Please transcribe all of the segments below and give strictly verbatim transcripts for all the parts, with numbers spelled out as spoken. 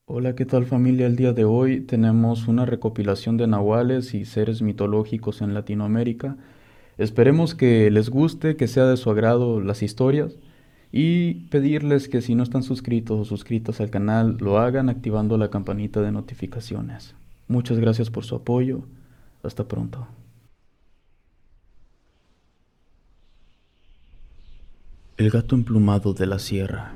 Hola, ¿qué tal familia? El día de hoy tenemos una recopilación de nahuales y seres mitológicos en Latinoamérica. Esperemos que les guste, que sea de su agrado las historias y pedirles que si no están suscritos o suscritas al canal lo hagan activando la campanita de notificaciones. Muchas gracias por su apoyo. Hasta pronto. El gato emplumado de la sierra.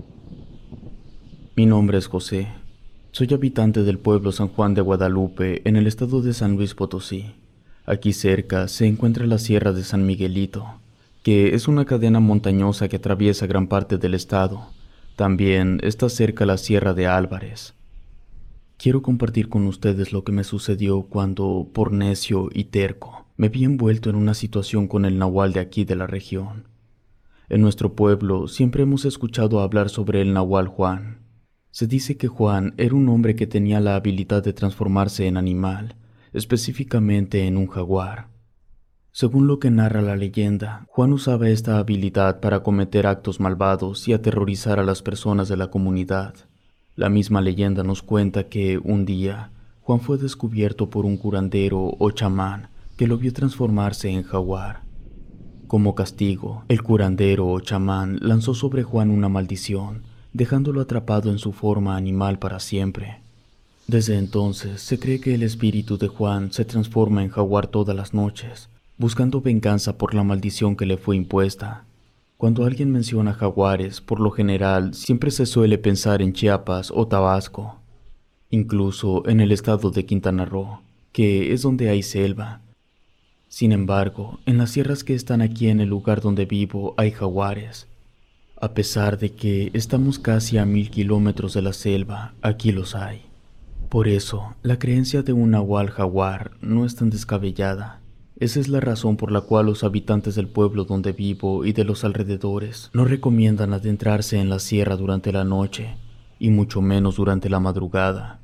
Mi nombre es José. Soy habitante del pueblo San Juan de Guadalupe, en el estado de San Luis Potosí. Aquí cerca se encuentra la Sierra de San Miguelito, que es una cadena montañosa que atraviesa gran parte del estado. También está cerca la Sierra de Álvarez. Quiero compartir con ustedes lo que me sucedió cuando, por necio y terco, me vi envuelto en una situación con el nahual de aquí de la región. En nuestro pueblo siempre hemos escuchado hablar sobre el nahual Juan. Se dice que Juan era un hombre que tenía la habilidad de transformarse en animal, específicamente en un jaguar. Según lo que narra la leyenda, Juan usaba esta habilidad para cometer actos malvados y aterrorizar a las personas de la comunidad. La misma leyenda nos cuenta que, un día, Juan fue descubierto por un curandero o chamán que lo vio transformarse en jaguar. Como castigo, el curandero o chamán lanzó sobre Juan una maldición, dejándolo atrapado en su forma animal para siempre. Desde entonces se cree que el espíritu de Juan se transforma en jaguar todas las noches, buscando venganza por la maldición que le fue impuesta. Cuando alguien menciona jaguares, por lo general siempre se suele pensar en Chiapas o Tabasco, incluso en el estado de Quintana Roo, que es donde hay selva. Sin embargo, en las sierras que están aquí en el lugar donde vivo hay jaguares. A pesar de que estamos casi a mil kilómetros de la selva, aquí los hay. Por eso, la creencia de un nahual jaguar no es tan descabellada. Esa es la razón por la cual los habitantes del pueblo donde vivo y de los alrededores no recomiendan adentrarse en la sierra durante la noche, y mucho menos durante la madrugada.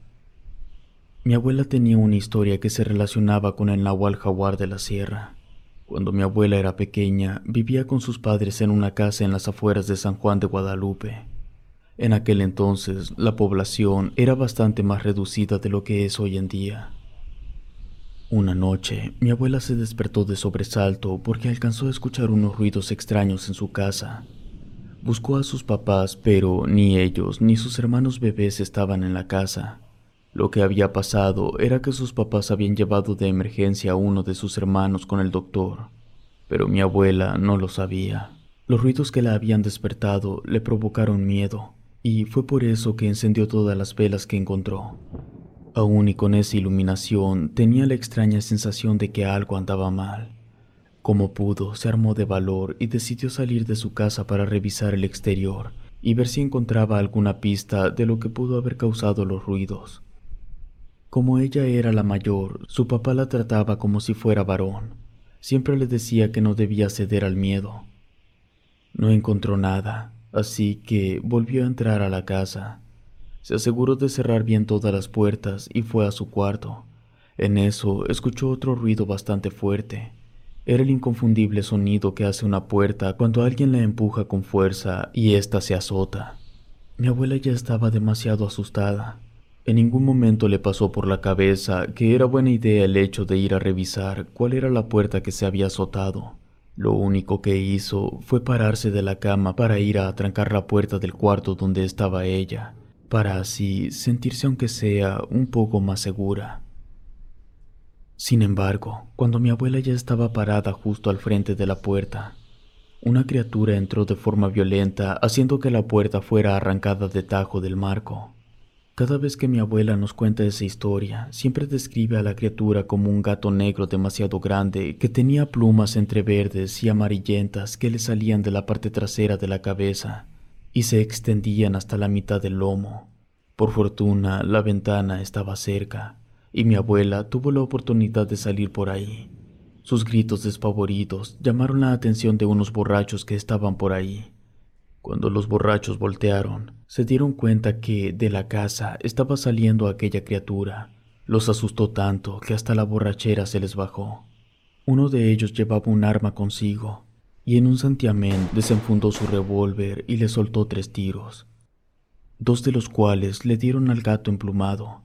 Mi abuela tenía una historia que se relacionaba con el nahual jaguar de la sierra. Cuando mi abuela era pequeña, vivía con sus padres en una casa en las afueras de San Juan de Guadalupe. En aquel entonces, la población era bastante más reducida de lo que es hoy en día. Una noche, mi abuela se despertó de sobresalto porque alcanzó a escuchar unos ruidos extraños en su casa. Buscó a sus papás, pero ni ellos ni sus hermanos bebés estaban en la casa. Lo que había pasado era que sus papás habían llevado de emergencia a uno de sus hermanos con el doctor, pero mi abuela no lo sabía. Los ruidos que la habían despertado le provocaron miedo, y fue por eso que encendió todas las velas que encontró. Aún y con esa iluminación, tenía la extraña sensación de que algo andaba mal. Como pudo, se armó de valor y decidió salir de su casa para revisar el exterior y ver si encontraba alguna pista de lo que pudo haber causado los ruidos. Como ella era la mayor, su papá la trataba como si fuera varón. Siempre le decía que no debía ceder al miedo. No encontró nada, así que volvió a entrar a la casa. Se aseguró de cerrar bien todas las puertas y fue a su cuarto. En eso escuchó otro ruido bastante fuerte. Era el inconfundible sonido que hace una puerta cuando alguien la empuja con fuerza y ésta se azota. Mi abuela ya estaba demasiado asustada. En ningún momento le pasó por la cabeza que era buena idea el hecho de ir a revisar cuál era la puerta que se había azotado. Lo único que hizo fue pararse de la cama para ir a atrancar la puerta del cuarto donde estaba ella, para así sentirse aunque sea un poco más segura. Sin embargo, cuando mi abuela ya estaba parada justo al frente de la puerta, una criatura entró de forma violenta, haciendo que la puerta fuera arrancada de tajo del marco. Cada vez que mi abuela nos cuenta esa historia, siempre describe a la criatura como un gato negro demasiado grande que tenía plumas entre verdes y amarillentas que le salían de la parte trasera de la cabeza y se extendían hasta la mitad del lomo. Por fortuna, la ventana estaba cerca y mi abuela tuvo la oportunidad de salir por ahí. Sus gritos despavoridos llamaron la atención de unos borrachos que estaban por ahí. Cuando los borrachos voltearon, se dieron cuenta que de la casa estaba saliendo aquella criatura. Los asustó tanto que hasta la borrachera se les bajó. Uno de ellos llevaba un arma consigo, y en un santiamén desenfundó su revólver y le soltó tres tiros. dos de los cuales le dieron al gato emplumado.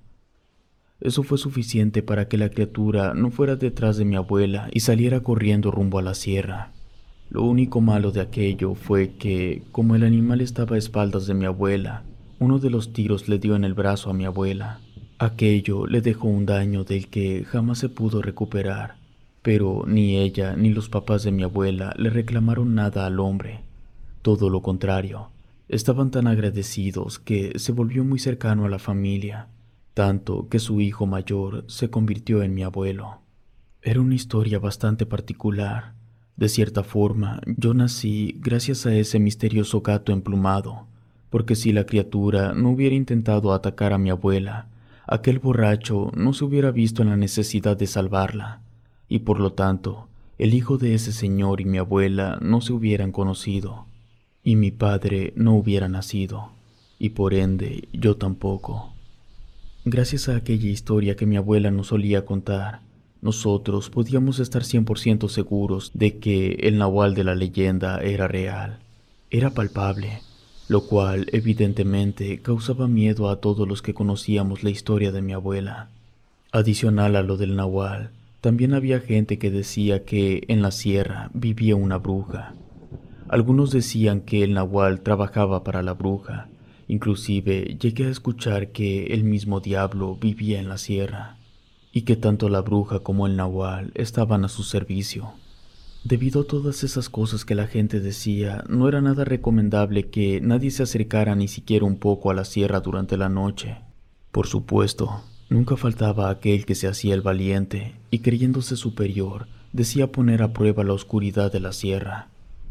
Eso fue suficiente para que la criatura no fuera detrás de mi abuela y saliera corriendo rumbo a la sierra. Lo único malo de aquello fue que, como el animal estaba a espaldas de mi abuela, uno de los tiros le dio en el brazo a mi abuela. Aquello le dejó un daño del que jamás se pudo recuperar, pero ni ella ni los papás de mi abuela le reclamaron nada al hombre. Todo lo contrario, estaban tan agradecidos que se volvió muy cercano a la familia, tanto que su hijo mayor se convirtió en mi abuelo. Era una historia bastante particular. De cierta forma, yo nací gracias a ese misterioso gato emplumado, porque si la criatura no hubiera intentado atacar a mi abuela, aquel borracho no se hubiera visto en la necesidad de salvarla, y por lo tanto, el hijo de ese señor y mi abuela no se hubieran conocido, y mi padre no hubiera nacido, y por ende yo tampoco. Gracias a aquella historia que mi abuela nos solía contar, nosotros podíamos estar cien por ciento seguros de que el nahual de la leyenda era real, era palpable, lo cual evidentemente causaba miedo a todos los que conocíamos la historia de mi abuela. Adicional a lo del nahual, también había gente que decía que en la sierra vivía una bruja. Algunos decían que el nahual trabajaba para la bruja, inclusive llegué a escuchar que el mismo diablo vivía en la sierra, y que tanto la bruja como el nahual estaban a su servicio. Debido a todas esas cosas que la gente decía, no era nada recomendable que nadie se acercara ni siquiera un poco a la sierra durante la noche. Por supuesto, nunca faltaba aquel que se hacía el valiente y creyéndose superior, decía poner a prueba la oscuridad de la sierra.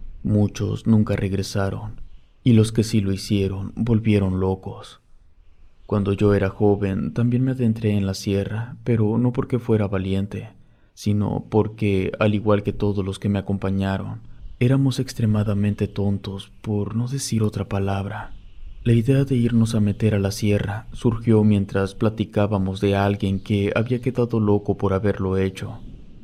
Muchos nunca regresaron, y los que sí lo hicieron volvieron locos. Cuando yo era joven también me adentré en la sierra, pero no porque fuera valiente, sino porque, al igual que todos los que me acompañaron, éramos extremadamente tontos, por no decir otra palabra. La idea de irnos a meter a la sierra surgió mientras platicábamos de alguien que había quedado loco por haberlo hecho.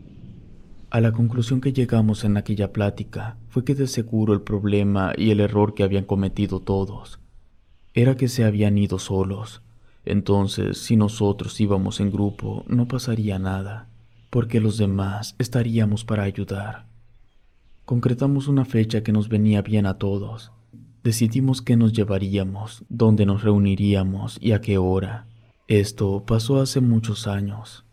A la conclusión que llegamos en aquella plática fue que de seguro el problema y el error que habían cometido todos era que se habían ido solos. Entonces, si nosotros íbamos en grupo, no pasaría nada, porque los demás estaríamos para ayudar. Concretamos una fecha que nos venía bien a todos. Decidimos qué nos llevaríamos, dónde nos reuniríamos y a qué hora. Esto pasó hace muchos años.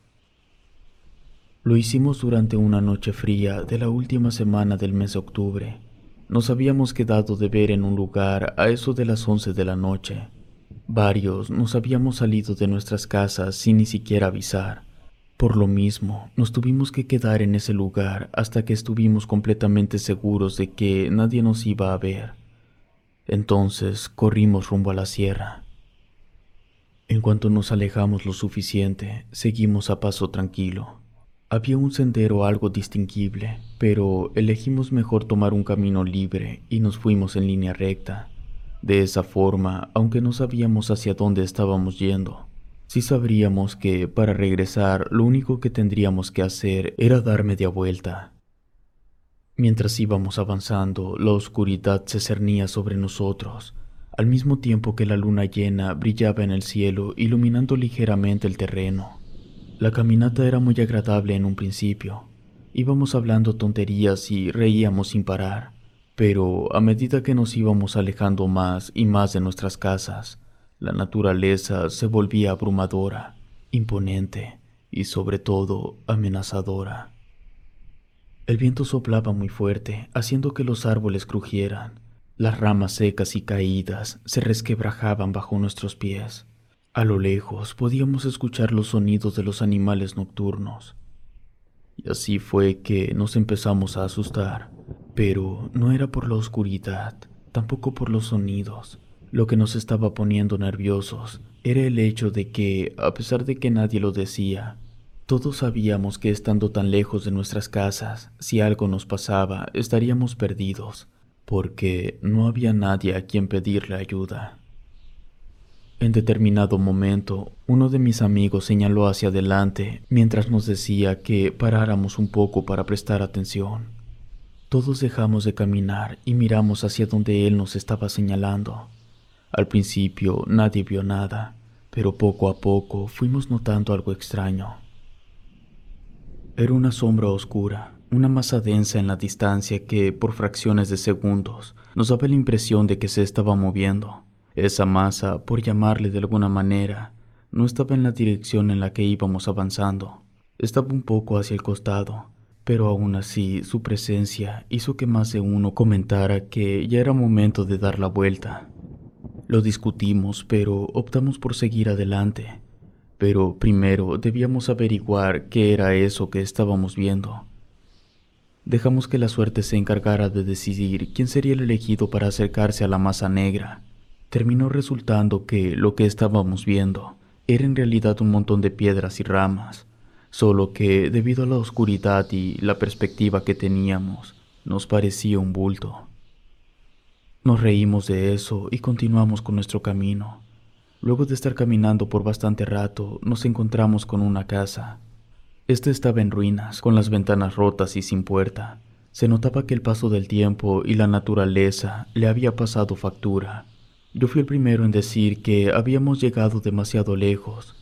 Lo hicimos durante una noche fría de la última semana del mes de octubre. Nos habíamos quedado de ver en un lugar a eso de las once de la noche. Varios nos habíamos salido de nuestras casas sin ni siquiera avisar. Por lo mismo, nos tuvimos que quedar en ese lugar hasta que estuvimos completamente seguros de que nadie nos iba a ver. Entonces corrimos rumbo a la sierra. En cuanto nos alejamos lo suficiente, seguimos a paso tranquilo. Había un sendero algo distinguible, pero elegimos mejor tomar un camino libre y nos fuimos en línea recta. De esa forma, aunque no sabíamos hacia dónde estábamos yendo, sí sabríamos que para regresar lo único que tendríamos que hacer era dar media vuelta. Mientras íbamos avanzando, la oscuridad se cernía sobre nosotros, al mismo tiempo que la luna llena brillaba en el cielo, iluminando ligeramente el terreno. La caminata era muy agradable en un principio. Íbamos hablando tonterías y reíamos sin parar, pero a medida que nos íbamos alejando más y más de nuestras casas, la naturaleza se volvía abrumadora, imponente y sobre todo amenazadora. El viento soplaba muy fuerte, haciendo que los árboles crujieran. Las ramas secas y caídas se resquebrajaban bajo nuestros pies. A lo lejos podíamos escuchar los sonidos de los animales nocturnos. Y así fue que nos empezamos a asustar, pero no era por la oscuridad, tampoco por los sonidos. Lo que nos estaba poniendo nerviosos era el hecho de que, a pesar de que nadie lo decía, todos sabíamos que estando tan lejos de nuestras casas, si algo nos pasaba, estaríamos perdidos, porque no había nadie a quien pedirle ayuda. En determinado momento, uno de mis amigos señaló hacia adelante mientras nos decía que paráramos un poco para prestar atención. Todos dejamos de caminar y miramos hacia donde él nos estaba señalando. Al principio nadie vio nada, pero poco a poco fuimos notando algo extraño. Era una sombra oscura, una masa densa en la distancia que, por fracciones de segundos, nos daba la impresión de que se estaba moviendo. Esa masa, por llamarle de alguna manera, no estaba en la dirección en la que íbamos avanzando. Estaba un poco hacia el costado, pero aún así su presencia hizo que más de uno comentara que ya era momento de dar la vuelta. Lo discutimos, pero optamos por seguir adelante. Pero primero debíamos averiguar qué era eso que estábamos viendo. Dejamos que la suerte se encargara de decidir quién sería el elegido para acercarse a la masa negra. Terminó resultando que lo que estábamos viendo era en realidad un montón de piedras y ramas, solo que debido a la oscuridad y la perspectiva que teníamos, nos parecía un bulto. Nos reímos de eso y continuamos con nuestro camino. Luego de estar caminando por bastante rato, nos encontramos con una casa. Esta estaba en ruinas, con las ventanas rotas y sin puerta. Se notaba que el paso del tiempo y la naturaleza le había pasado factura. Yo fui el primero en decir que habíamos llegado demasiado lejos.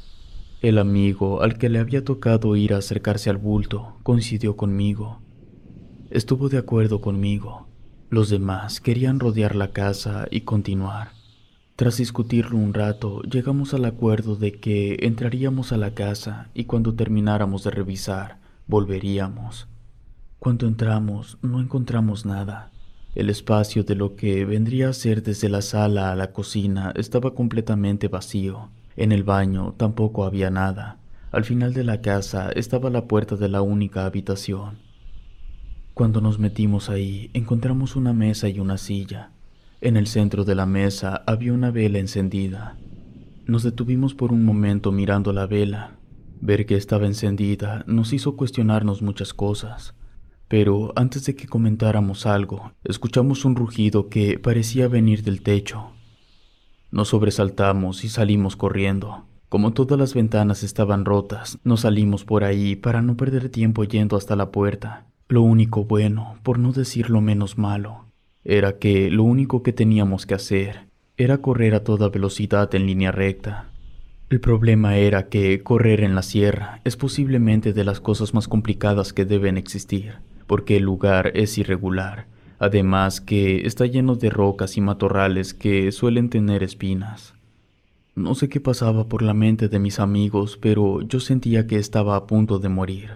El amigo al que le había tocado ir a acercarse al bulto coincidió conmigo. Estuvo de acuerdo conmigo. Los demás querían rodear la casa y continuar. Tras discutirlo un rato, llegamos al acuerdo de que entraríamos a la casa y cuando termináramos de revisar, volveríamos. Cuando entramos, no encontramos nada. El espacio de lo que vendría a ser desde la sala a la cocina estaba completamente vacío. En el baño tampoco había nada. Al final de la casa estaba la puerta de la única habitación. Cuando nos metimos ahí, encontramos una mesa y una silla. En el centro de la mesa había una vela encendida. Nos detuvimos por un momento mirando la vela. Ver que estaba encendida nos hizo cuestionarnos muchas cosas. Pero antes de que comentáramos algo, escuchamos un rugido que parecía venir del techo. Nos sobresaltamos y salimos corriendo. Como todas las ventanas estaban rotas, nos salimos por ahí para no perder tiempo yendo hasta la puerta. Lo único bueno, por no decir lo menos malo, era que lo único que teníamos que hacer era correr a toda velocidad en línea recta. El problema era que correr en la sierra es posiblemente de las cosas más complicadas que deben existir, porque el lugar es irregular, además que está lleno de rocas y matorrales que suelen tener espinas. No sé qué pasaba por la mente de mis amigos, pero yo sentía que estaba a punto de morir.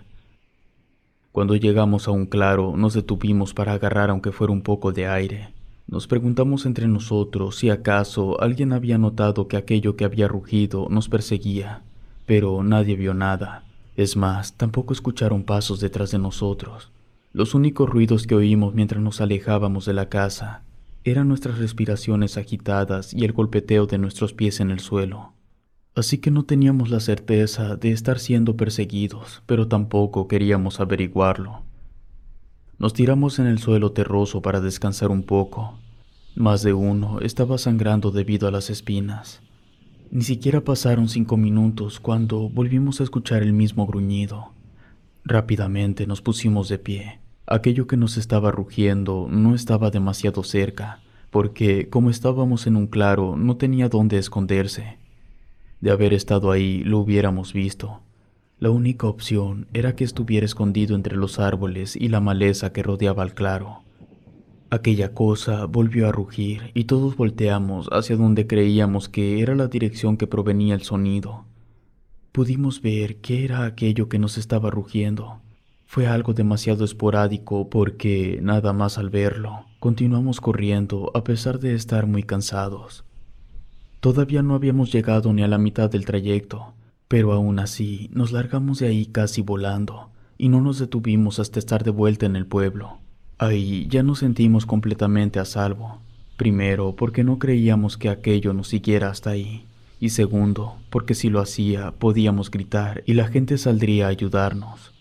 Cuando llegamos a un claro, nos detuvimos para agarrar aunque fuera un poco de aire. Nos preguntamos entre nosotros si acaso alguien había notado que aquello que había rugido nos perseguía, pero nadie vio nada. Es más, tampoco escucharon pasos detrás de nosotros. Los únicos ruidos que oímos mientras nos alejábamos de la casa eran nuestras respiraciones agitadas y el golpeteo de nuestros pies en el suelo. Así que no teníamos la certeza de estar siendo perseguidos, pero tampoco queríamos averiguarlo. Nos tiramos en el suelo terroso para descansar un poco. Más de uno estaba sangrando debido a las espinas. Ni siquiera pasaron cinco minutos cuando volvimos a escuchar el mismo gruñido. Rápidamente nos pusimos de pie. Aquello que nos estaba rugiendo no estaba demasiado cerca, porque como estábamos en un claro, no tenía dónde esconderse. De haber estado ahí, lo hubiéramos visto. La única opción era que estuviera escondido entre los árboles y la maleza que rodeaba el claro. Aquella cosa volvió a rugir y todos volteamos hacia donde creíamos que era la dirección que provenía el sonido. Pudimos ver qué era aquello que nos estaba rugiendo. Fue algo demasiado esporádico porque, nada más al verlo, continuamos corriendo a pesar de estar muy cansados. Todavía no habíamos llegado ni a la mitad del trayecto, pero aún así nos largamos de ahí casi volando y no nos detuvimos hasta estar de vuelta en el pueblo. Ahí ya nos sentimos completamente a salvo. Primero, porque no creíamos que aquello nos siguiera hasta ahí, y segundo, porque si lo hacía podíamos gritar y la gente saldría a ayudarnos.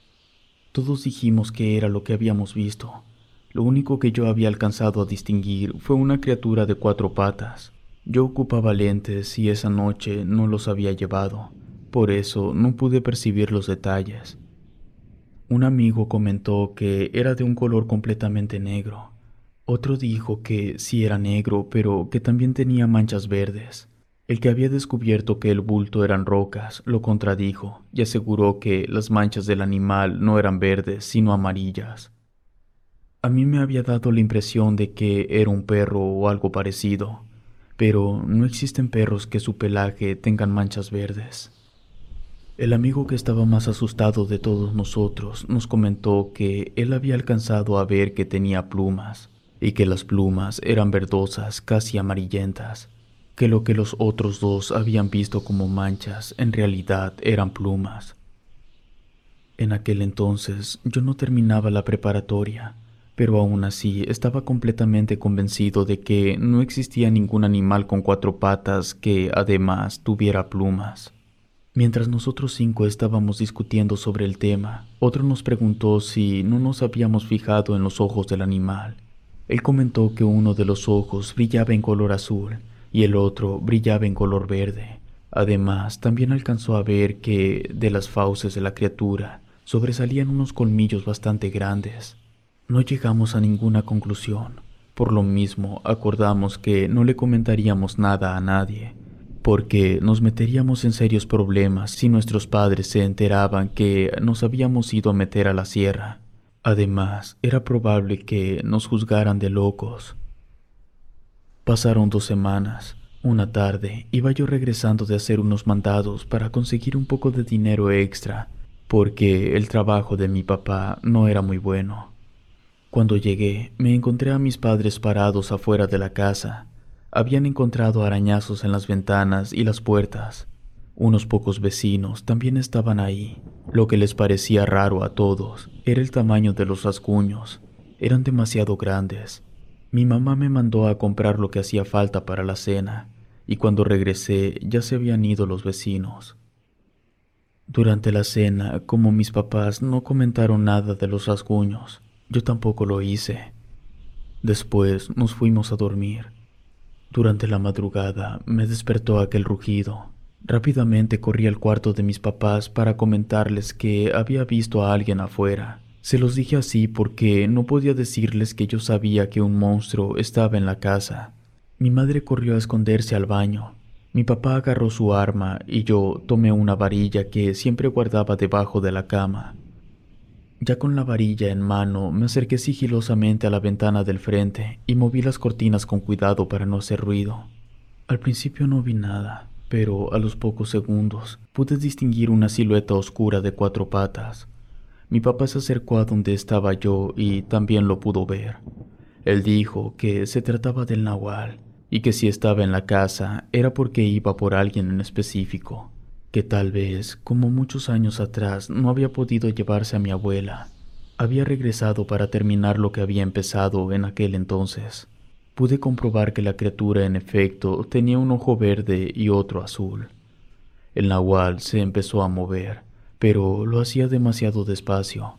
Todos dijimos que era lo que habíamos visto. Lo único que yo había alcanzado a distinguir fue una criatura de cuatro patas. Yo ocupaba lentes y esa noche no los había llevado, por eso no pude percibir los detalles. Un amigo comentó que era de un color completamente negro. Otro dijo que sí era negro, pero que también tenía manchas verdes. El que había descubierto que el bulto eran rocas lo contradijo y aseguró que las manchas del animal no eran verdes, sino amarillas. A mí me había dado la impresión de que era un perro o algo parecido, pero no existen perros que su pelaje tengan manchas verdes. El amigo que estaba más asustado de todos nosotros nos comentó que él había alcanzado a ver que tenía plumas, y que las plumas eran verdosas, casi amarillentas, que lo que los otros dos habían visto como manchas en realidad eran plumas. En aquel entonces yo no terminaba la preparatoria, pero aún así estaba completamente convencido de que no existía ningún animal con cuatro patas que además tuviera plumas. Mientras nosotros cinco estábamos discutiendo sobre el tema, otro nos preguntó si no nos habíamos fijado en los ojos del animal. Él comentó que uno de los ojos brillaba en color azul y el otro brillaba en color verde. Además, también alcanzó a ver que de las fauces de la criatura sobresalían unos colmillos bastante grandes. No llegamos a ninguna conclusión. Por lo mismo, acordamos que no le comentaríamos nada a nadie, porque nos meteríamos en serios problemas si nuestros padres se enteraban que nos habíamos ido a meter a la sierra. Además, era probable que nos juzgaran de locos. Pasaron dos semanas. Una tarde iba yo regresando de hacer unos mandados para conseguir un poco de dinero extra, porque el trabajo de mi papá no era muy bueno. Cuando llegué, me encontré a mis padres parados afuera de la casa. Habían encontrado arañazos en las ventanas y las puertas. Unos pocos vecinos también estaban ahí. Lo que les parecía raro a todos era el tamaño de los rasguños. Eran demasiado grandes. Mi mamá me mandó a comprar lo que hacía falta para la cena, y cuando regresé ya se habían ido los vecinos. Durante la cena, como mis papás no comentaron nada de los rasguños, yo tampoco lo hice. Después nos fuimos a dormir. Durante la madrugada me despertó aquel rugido. Rápidamente corrí al cuarto de mis papás para comentarles que había visto a alguien afuera. Se los dije así porque no podía decirles que yo sabía que un monstruo estaba en la casa. Mi madre corrió a esconderse al baño. Mi papá agarró su arma y yo tomé una varilla que siempre guardaba debajo de la cama. Ya con la varilla en mano, me acerqué sigilosamente a la ventana del frente y moví las cortinas con cuidado para no hacer ruido. Al principio no vi nada, pero a los pocos segundos pude distinguir una silueta oscura de cuatro patas. Mi papá se acercó a donde estaba yo y también lo pudo ver. Él dijo que se trataba del nahual y que si estaba en la casa era porque iba por alguien en específico, que tal vez, como muchos años atrás, no había podido llevarse a mi abuela. Había regresado para terminar lo que había empezado en aquel entonces. Pude comprobar que la criatura en efecto tenía un ojo verde y otro azul. El nahual se empezó a mover, pero lo hacía demasiado despacio.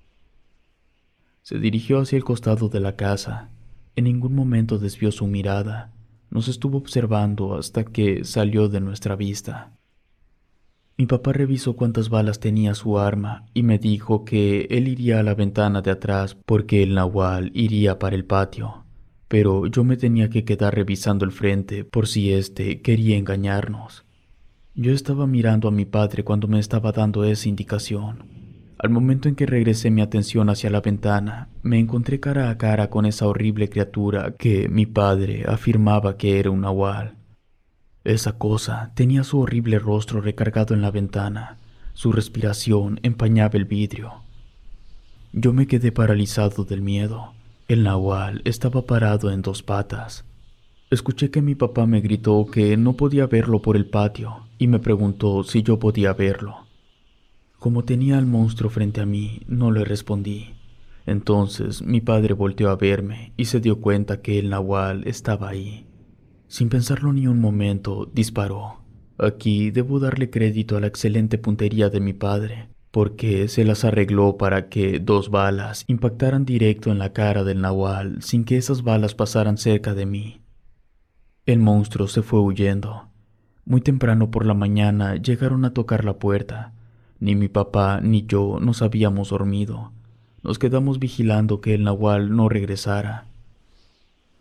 Se dirigió hacia el costado de la casa. En ningún momento desvió su mirada. Nos estuvo observando hasta que salió de nuestra vista. Mi papá revisó cuántas balas tenía su arma y me dijo que él iría a la ventana de atrás porque el nahual iría para el patio, pero yo me tenía que quedar revisando el frente por si éste quería engañarnos. Yo estaba mirando a mi padre cuando me estaba dando esa indicación. Al momento en que regresé mi atención hacia la ventana, me encontré cara a cara con esa horrible criatura que mi padre afirmaba que era un nahual. Esa cosa tenía su horrible rostro recargado en la ventana. Su respiración empañaba el vidrio. Yo me quedé paralizado del miedo. El nahual estaba parado en dos patas. Escuché que mi papá me gritó que no podía verlo por el patio y me preguntó si yo podía verlo. Como tenía al monstruo frente a mí, no le respondí. Entonces mi padre volteó a verme y se dio cuenta que el nahual estaba ahí. Sin pensarlo ni un momento, disparó. Aquí debo darle crédito a la excelente puntería de mi padre, porque se las arregló para que dos balas impactaran directo en la cara del nahual sin que esas balas pasaran cerca de mí. El monstruo se fue huyendo. Muy temprano por la mañana llegaron a tocar la puerta. Ni mi papá ni yo nos habíamos dormido. Nos quedamos vigilando que el nahual no regresara.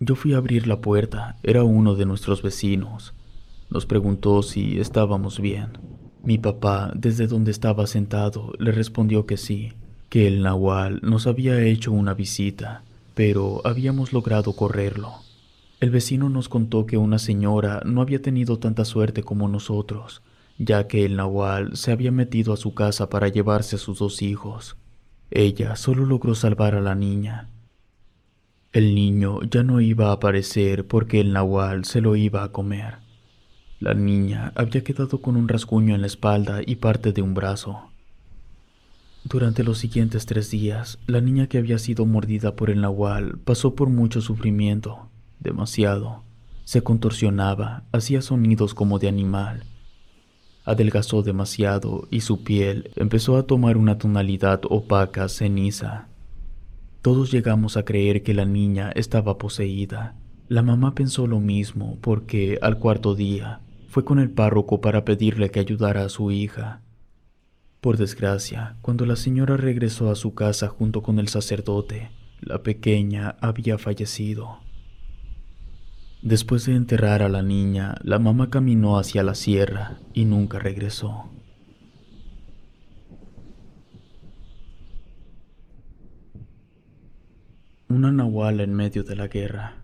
Yo fui a abrir la puerta, era uno de nuestros vecinos. Nos preguntó si estábamos bien. Mi papá, desde donde estaba sentado, le respondió que sí, que el nahual nos había hecho una visita, pero habíamos logrado correrlo. El vecino nos contó que una señora no había tenido tanta suerte como nosotros, ya que el nahual se había metido a su casa para llevarse a sus dos hijos. Ella solo logró salvar a la niña. El niño ya no iba a aparecer porque el nahual se lo iba a comer. La niña había quedado con un rasguño en la espalda y parte de un brazo. Durante los siguientes tres días, la niña que había sido mordida por el nahual pasó por mucho sufrimiento, demasiado. Se contorsionaba, hacía sonidos como de animal. Adelgazó demasiado y su piel empezó a tomar una tonalidad opaca ceniza. Todos llegamos a creer que la niña estaba poseída. La mamá pensó lo mismo porque al cuarto día fue con el párroco para pedirle que ayudara a su hija. Por desgracia, cuando la señora regresó a su casa junto con el sacerdote, la pequeña había fallecido. Después de enterrar a la niña, la mamá caminó hacia la sierra y nunca regresó. Una nahuala en medio de la guerra.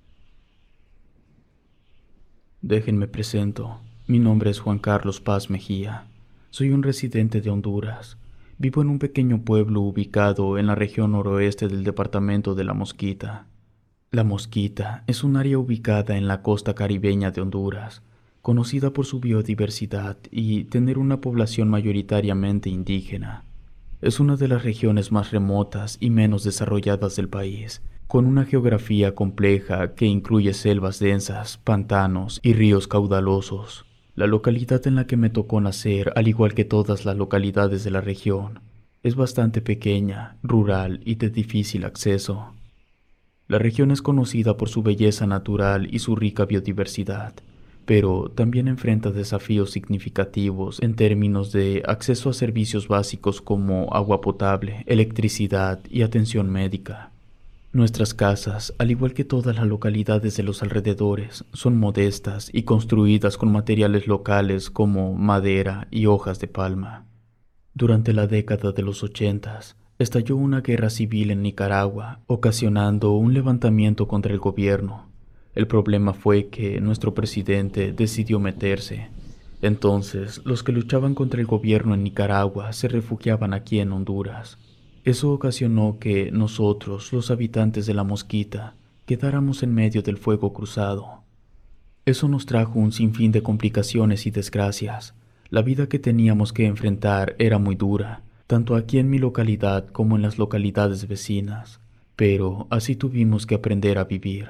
Déjenme presento. Mi nombre es Juan Carlos Paz Mejía. Soy un residente de Honduras. Vivo en un pequeño pueblo ubicado en la región noroeste del departamento de La Mosquita. La Mosquita es un área ubicada en la costa caribeña de Honduras, conocida por su biodiversidad y tener una población mayoritariamente indígena. Es una de las regiones más remotas y menos desarrolladas del país, con una geografía compleja que incluye selvas densas, pantanos y ríos caudalosos. La localidad en la que me tocó nacer, al igual que todas las localidades de la región, es bastante pequeña, rural y de difícil acceso. La región es conocida por su belleza natural y su rica biodiversidad, pero también enfrenta desafíos significativos en términos de acceso a servicios básicos como agua potable, electricidad y atención médica. Nuestras casas, al igual que todas las localidades de los alrededores, son modestas y construidas con materiales locales como madera y hojas de palma. Durante la década de los ochentas, estalló una guerra civil en Nicaragua, ocasionando un levantamiento contra el gobierno. El problema fue que nuestro presidente decidió meterse. Entonces, los que luchaban contra el gobierno en Nicaragua se refugiaban aquí en Honduras. Eso ocasionó que nosotros, los habitantes de La Mosquita, quedáramos en medio del fuego cruzado. Eso nos trajo un sinfín de complicaciones y desgracias. La vida que teníamos que enfrentar era muy dura, tanto aquí en mi localidad como en las localidades vecinas, pero así tuvimos que aprender a vivir.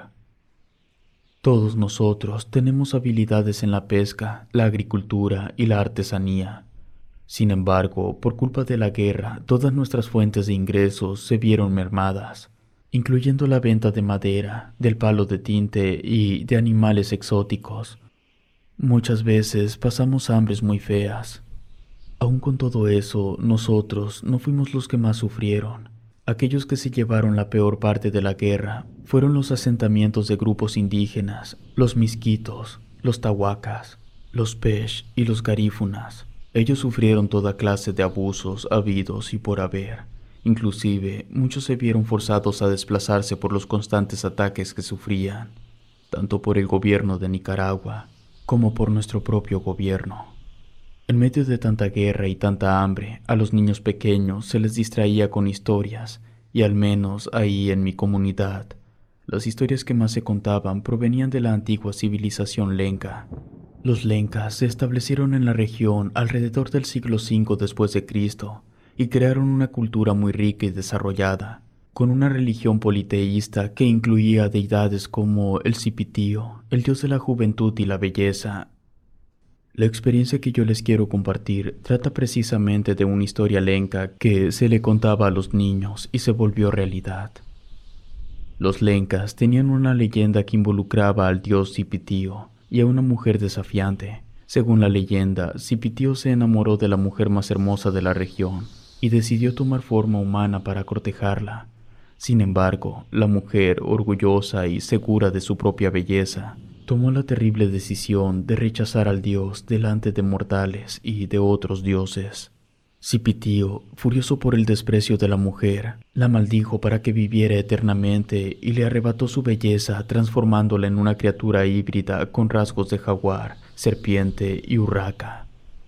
Todos nosotros tenemos habilidades en la pesca, la agricultura y la artesanía. Sin embargo, por culpa de la guerra, todas nuestras fuentes de ingresos se vieron mermadas, incluyendo la venta de madera, del palo de tinte y de animales exóticos. Muchas veces pasamos hambres muy feas. Aún con todo eso, nosotros no fuimos los que más sufrieron. Aquellos que se llevaron la peor parte de la guerra fueron los asentamientos de grupos indígenas, los misquitos, los tahuacas, los pesh y los garífunas. Ellos sufrieron toda clase de abusos habidos y por haber. Inclusive, muchos se vieron forzados a desplazarse por los constantes ataques que sufrían, tanto por el gobierno de Nicaragua como por nuestro propio gobierno. En medio de tanta guerra y tanta hambre, a los niños pequeños se les distraía con historias, y al menos ahí en mi comunidad, las historias que más se contaban provenían de la antigua civilización lenca. Los lencas se establecieron en la región alrededor del siglo cinco después de Cristo y crearon una cultura muy rica y desarrollada, con una religión politeísta que incluía deidades como el Cipitío, el dios de la juventud y la belleza. La experiencia que yo les quiero compartir trata precisamente de una historia lenca que se le contaba a los niños y se volvió realidad. Los lencas tenían una leyenda que involucraba al dios Cipitío y a una mujer desafiante. Según la leyenda, Cipitío se enamoró de la mujer más hermosa de la región y decidió tomar forma humana para cortejarla. Sin embargo, la mujer, orgullosa y segura de su propia belleza, tomó la terrible decisión de rechazar al dios delante de mortales y de otros dioses. Cipitío, furioso por el desprecio de la mujer, la maldijo para que viviera eternamente y le arrebató su belleza transformándola en una criatura híbrida con rasgos de jaguar, serpiente y urraca.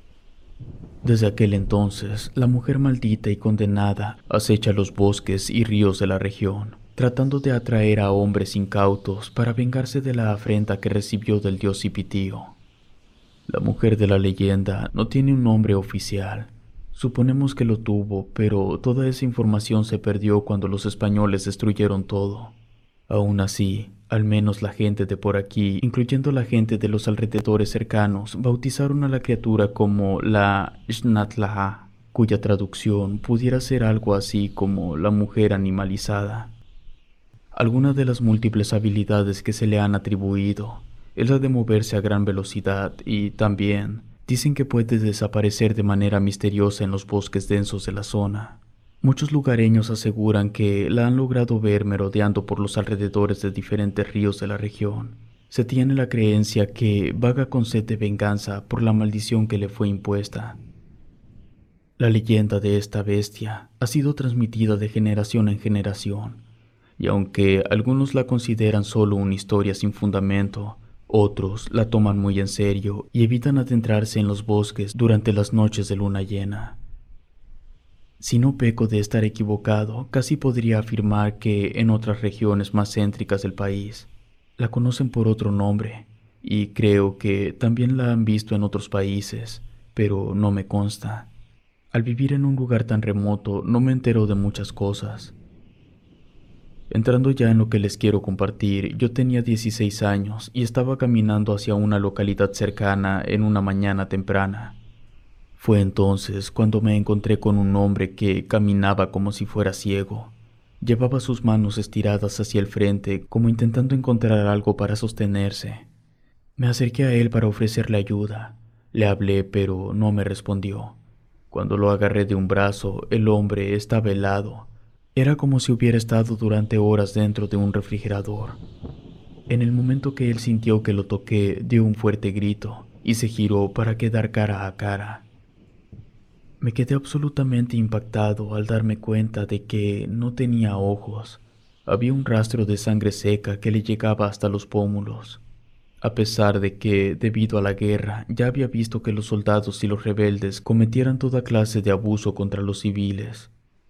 Desde aquel entonces, la mujer maldita y condenada acecha los bosques y ríos de la región, tratando de atraer a hombres incautos para vengarse de la afrenta que recibió del dios Cipitío. La mujer de la leyenda no tiene un nombre oficial. Suponemos que lo tuvo, pero toda esa información se perdió cuando los españoles destruyeron todo. Aún así, al menos la gente de por aquí, incluyendo la gente de los alrededores cercanos, bautizaron a la criatura como la Xnatlaha, cuya traducción pudiera ser algo así como la mujer animalizada. Algunas de las múltiples habilidades que se le han atribuido es la de moverse a gran velocidad y también dicen que puede desaparecer de manera misteriosa en los bosques densos de la zona. Muchos lugareños aseguran que la han logrado ver merodeando por los alrededores de diferentes ríos de la región. Se tiene la creencia que vaga con sed de venganza por la maldición que le fue impuesta. La leyenda de esta bestia ha sido transmitida de generación en generación, y aunque algunos la consideran solo una historia sin fundamento, otros la toman muy en serio y evitan adentrarse en los bosques durante las noches de luna llena. Si no peco de estar equivocado, casi podría afirmar que en otras regiones más céntricas del país la conocen por otro nombre, y creo que también la han visto en otros países, pero no me consta. Al vivir en un lugar tan remoto no me entero de muchas cosas. Entrando ya en lo que les quiero compartir, yo tenía dieciséis años y estaba caminando hacia una localidad cercana en una mañana temprana. Fue entonces cuando me encontré con un hombre que caminaba como si fuera ciego. Llevaba sus manos estiradas hacia el frente como intentando encontrar algo para sostenerse. Me acerqué a él para ofrecerle ayuda. Le hablé, pero no me respondió. Cuando lo agarré de un brazo, el hombre estaba helado. Era como si hubiera estado durante horas dentro de un refrigerador. En el momento que él sintió que lo toqué, dio un fuerte grito y se giró para quedar cara a cara. Me quedé absolutamente impactado al darme cuenta de que no tenía ojos. Había un rastro de sangre seca que le llegaba hasta los pómulos. A pesar de que, debido a la guerra, ya había visto que los soldados y los rebeldes cometieran toda clase de abuso contra los civiles.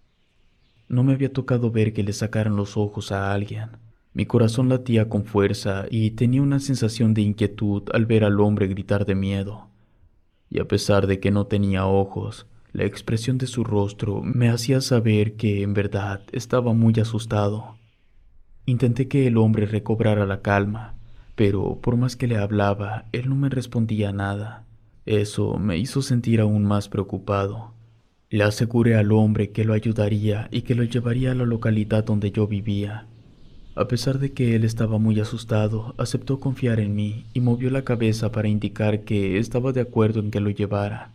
No me había tocado ver que le sacaran los ojos a alguien. Mi corazón latía con fuerza y tenía una sensación de inquietud al ver al hombre gritar de miedo. Y a pesar de que no tenía ojos, la expresión de su rostro me hacía saber que en verdad estaba muy asustado. Intenté que el hombre recobrara la calma, pero por más que le hablaba, él no me respondía nada. Eso me hizo sentir aún más preocupado. Le aseguré al hombre que lo ayudaría y que lo llevaría a la localidad donde yo vivía. A pesar de que él estaba muy asustado, aceptó confiar en mí y movió la cabeza para indicar que estaba de acuerdo en que lo llevara.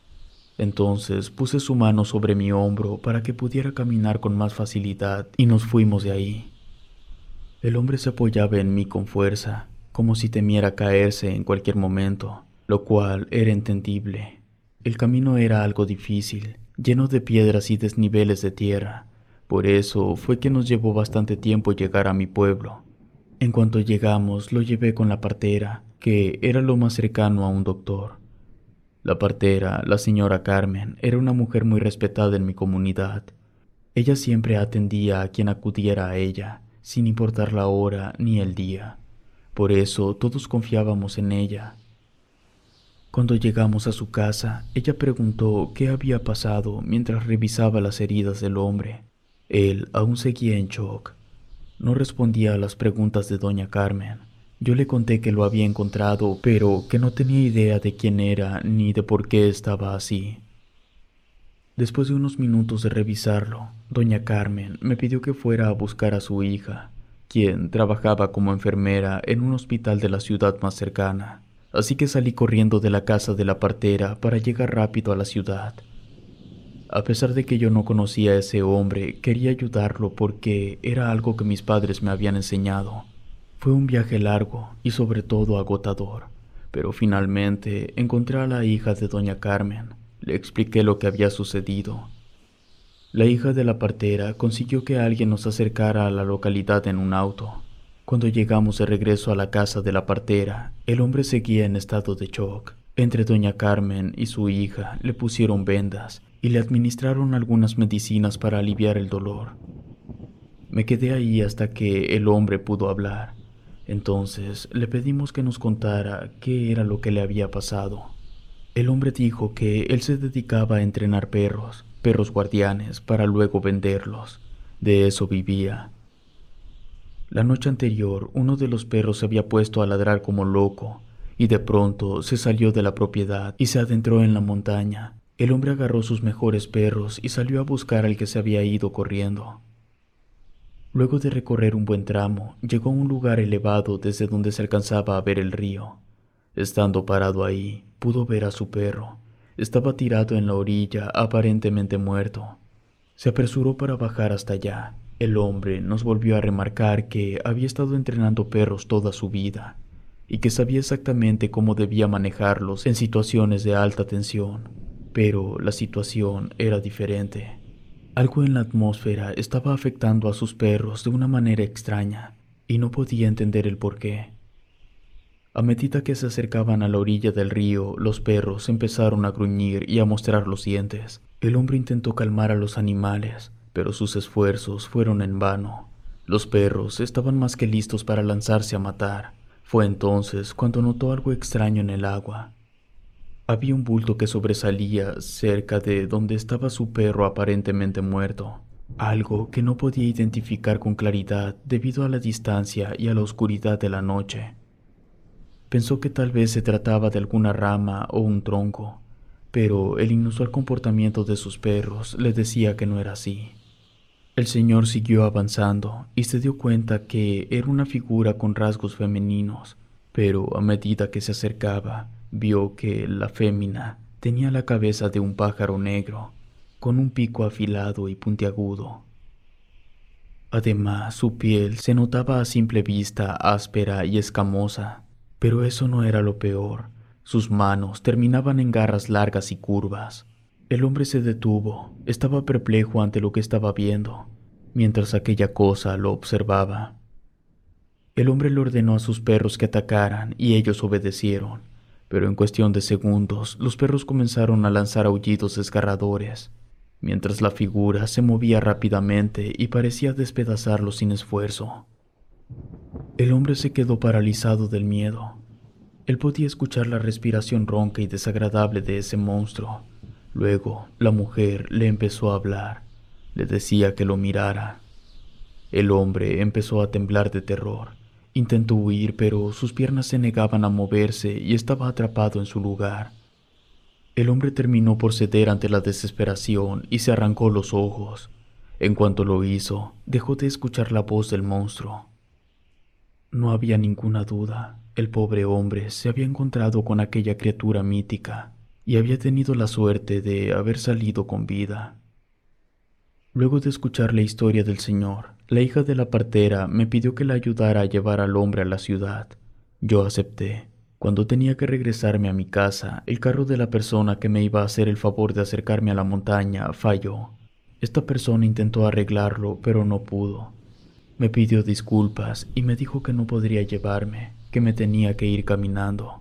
Entonces puse su mano sobre mi hombro para que pudiera caminar con más facilidad y nos fuimos de ahí. El hombre se apoyaba en mí con fuerza, como si temiera caerse en cualquier momento, lo cual era entendible. El camino era algo difícil, lleno de piedras y desniveles de tierra. Por eso fue que nos llevó bastante tiempo llegar a mi pueblo. En cuanto llegamos, lo llevé con la partera, que era lo más cercano a un doctor. La partera, la señora Carmen, era una mujer muy respetada en mi comunidad. Ella siempre atendía a quien acudiera a ella, sin importar la hora ni el día. Por eso todos confiábamos en ella. Cuando llegamos a su casa, ella preguntó qué había pasado mientras revisaba las heridas del hombre. Él aún seguía en shock. No respondía a las preguntas de doña Carmen. Yo le conté que lo había encontrado, pero que no tenía idea de quién era ni de por qué estaba así. Después de unos minutos de revisarlo, doña Carmen me pidió que fuera a buscar a su hija, quien trabajaba como enfermera en un hospital de la ciudad más cercana. Así que salí corriendo de la casa de la partera para llegar rápido a la ciudad. A pesar de que yo no conocía a ese hombre, quería ayudarlo porque era algo que mis padres me habían enseñado. Fue un viaje largo y sobre todo agotador, pero finalmente encontré a la hija de doña Carmen. Le expliqué lo que había sucedido. La hija de la partera consiguió que alguien nos acercara a la localidad en un auto. Cuando llegamos de regreso a la casa de la partera, el hombre seguía en estado de shock. Entre doña Carmen y su hija le pusieron vendas y le administraron algunas medicinas para aliviar el dolor. Me quedé ahí hasta que el hombre pudo hablar. Entonces le pedimos que nos contara qué era lo que le había pasado. El hombre dijo que él se dedicaba a entrenar perros, perros guardianes, para luego venderlos. De eso vivía. La noche anterior, uno de los perros se había puesto a ladrar como loco, y de pronto se salió de la propiedad y se adentró en la montaña. El hombre agarró sus mejores perros y salió a buscar al que se había ido corriendo. Luego de recorrer un buen tramo, llegó a un lugar elevado desde donde se alcanzaba a ver el río. Estando parado ahí, pudo ver a su perro. Estaba tirado en la orilla, aparentemente muerto. Se apresuró para bajar hasta allá. El hombre nos volvió a remarcar que había estado entrenando perros toda su vida y que sabía exactamente cómo debía manejarlos en situaciones de alta tensión, pero la situación era diferente. Algo en la atmósfera estaba afectando a sus perros de una manera extraña y no podía entender el porqué. A medida que se acercaban a la orilla del río, los perros empezaron a gruñir y a mostrar los dientes. El hombre intentó calmar a los animales, pero sus esfuerzos fueron en vano. Los perros estaban más que listos para lanzarse a matar. Fue entonces cuando notó algo extraño en el agua. Había un bulto que sobresalía cerca de donde estaba su perro aparentemente muerto, algo que no podía identificar con claridad debido a la distancia y a la oscuridad de la noche. Pensó que tal vez se trataba de alguna rama o un tronco, pero el inusual comportamiento de sus perros le decía que no era así. El señor siguió avanzando y se dio cuenta que era una figura con rasgos femeninos, pero a medida que se acercaba, vio que la fémina tenía la cabeza de un pájaro negro, con un pico afilado y puntiagudo. Además, su piel se notaba a simple vista áspera y escamosa, pero eso no era lo peor. Sus manos terminaban en garras largas y curvas. El hombre se detuvo, estaba perplejo ante lo que estaba viendo, mientras aquella cosa lo observaba. El hombre le ordenó a sus perros que atacaran y ellos obedecieron, pero en cuestión de segundos los perros comenzaron a lanzar aullidos desgarradores, mientras la figura se movía rápidamente y parecía despedazarlos sin esfuerzo. El hombre se quedó paralizado del miedo. Él podía escuchar la respiración ronca y desagradable de ese monstruo. Luego, la mujer le empezó a hablar. Le decía que lo mirara. El hombre empezó a temblar de terror. Intentó huir, pero sus piernas se negaban a moverse y estaba atrapado en su lugar. El hombre terminó por ceder ante la desesperación y se arrancó los ojos. En cuanto lo hizo, dejó de escuchar la voz del monstruo. No había ninguna duda. El pobre hombre se había encontrado con aquella criatura mítica y había tenido la suerte de haber salido con vida. Luego de escuchar la historia del señor, la hija de la partera me pidió que la ayudara a llevar al hombre a la ciudad. Yo acepté. Cuando tenía que regresarme a mi casa, el carro de la persona que me iba a hacer el favor de acercarme a la montaña falló. Esta persona intentó arreglarlo, pero no pudo. Me pidió disculpas y me dijo que no podría llevarme, que me tenía que ir caminando.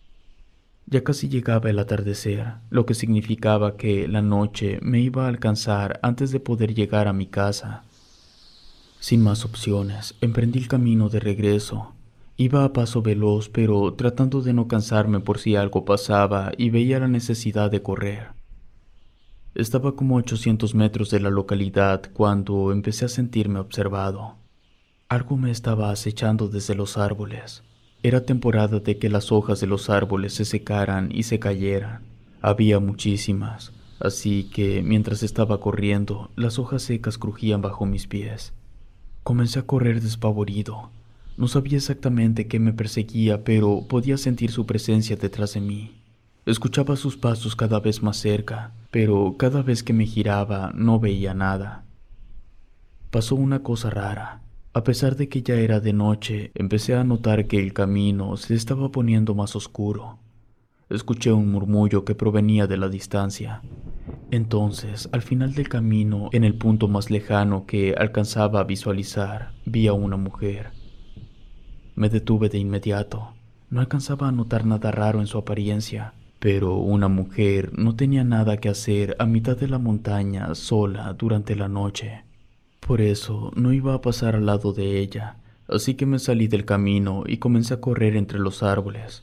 Ya casi llegaba el atardecer, lo que significaba que la noche me iba a alcanzar antes de poder llegar a mi casa. Sin más opciones, emprendí el camino de regreso. Iba a paso veloz, pero tratando de no cansarme por si algo pasaba y veía la necesidad de correr. Estaba como a ochocientos metros de la localidad cuando empecé a sentirme observado. Algo me estaba acechando desde los árboles. Era temporada de que las hojas de los árboles se secaran y se cayeran. Había muchísimas, así que mientras estaba corriendo, las hojas secas crujían bajo mis pies. Comencé a correr despavorido. No sabía exactamente qué me perseguía, pero podía sentir su presencia detrás de mí. Escuchaba sus pasos cada vez más cerca, pero cada vez que me giraba no veía nada. Pasó una cosa rara. A pesar de que ya era de noche, empecé a notar que el camino se estaba poniendo más oscuro. Escuché un murmullo que provenía de la distancia. Entonces, al final del camino, en el punto más lejano que alcanzaba a visualizar, vi a una mujer. Me detuve de inmediato. No alcanzaba a notar nada raro en su apariencia, pero una mujer no tenía nada que hacer a mitad de la montaña sola durante la noche. Por eso no iba a pasar al lado de ella, así que me salí del camino y comencé a correr entre los árboles.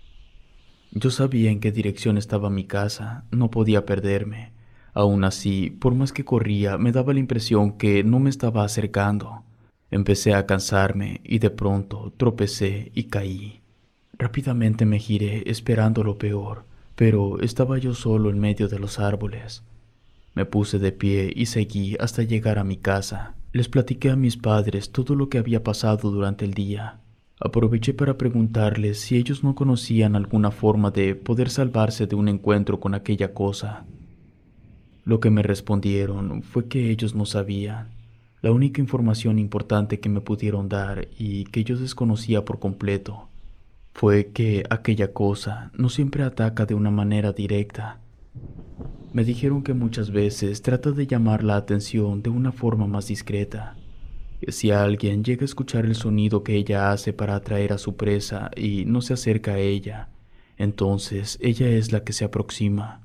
Yo sabía en qué dirección estaba mi casa, no podía perderme. Aún así, por más que corría, me daba la impresión que no me estaba acercando. Empecé a cansarme y de pronto tropecé y caí. Rápidamente me giré esperando lo peor, pero estaba yo solo en medio de los árboles. Me puse de pie y seguí hasta llegar a mi casa. Les platiqué a mis padres todo lo que había pasado durante el día. Aproveché para preguntarles si ellos no conocían alguna forma de poder salvarse de un encuentro con aquella cosa. Lo que me respondieron fue que ellos no sabían. La única información importante que me pudieron dar y que yo desconocía por completo fue que aquella cosa no siempre ataca de una manera directa. Me dijeron que muchas veces trata de llamar la atención de una forma más discreta, que si alguien llega a escuchar el sonido que ella hace para atraer a su presa y no se acerca a ella, entonces ella es la que se aproxima.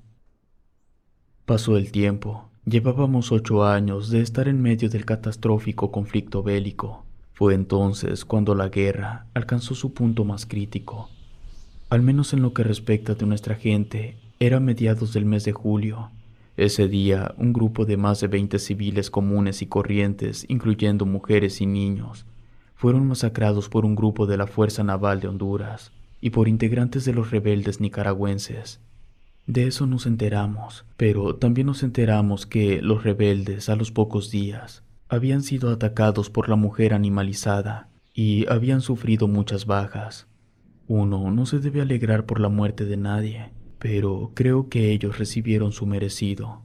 Pasó el tiempo. Llevábamos ocho años de estar en medio del catastrófico conflicto bélico. Fue entonces cuando la guerra alcanzó su punto más crítico. Al menos en lo que respecta de nuestra gente, era a mediados del mes de julio. Ese día, un grupo de más de veinte civiles comunes y corrientes, incluyendo mujeres y niños, fueron masacrados por un grupo de la Fuerza Naval de Honduras y por integrantes de los rebeldes nicaragüenses. De eso nos enteramos, pero también nos enteramos que los rebeldes, a los pocos días, habían sido atacados por la mujer animalizada y habían sufrido muchas bajas. Uno no se debe alegrar por la muerte de nadie, pero creo que ellos recibieron su merecido.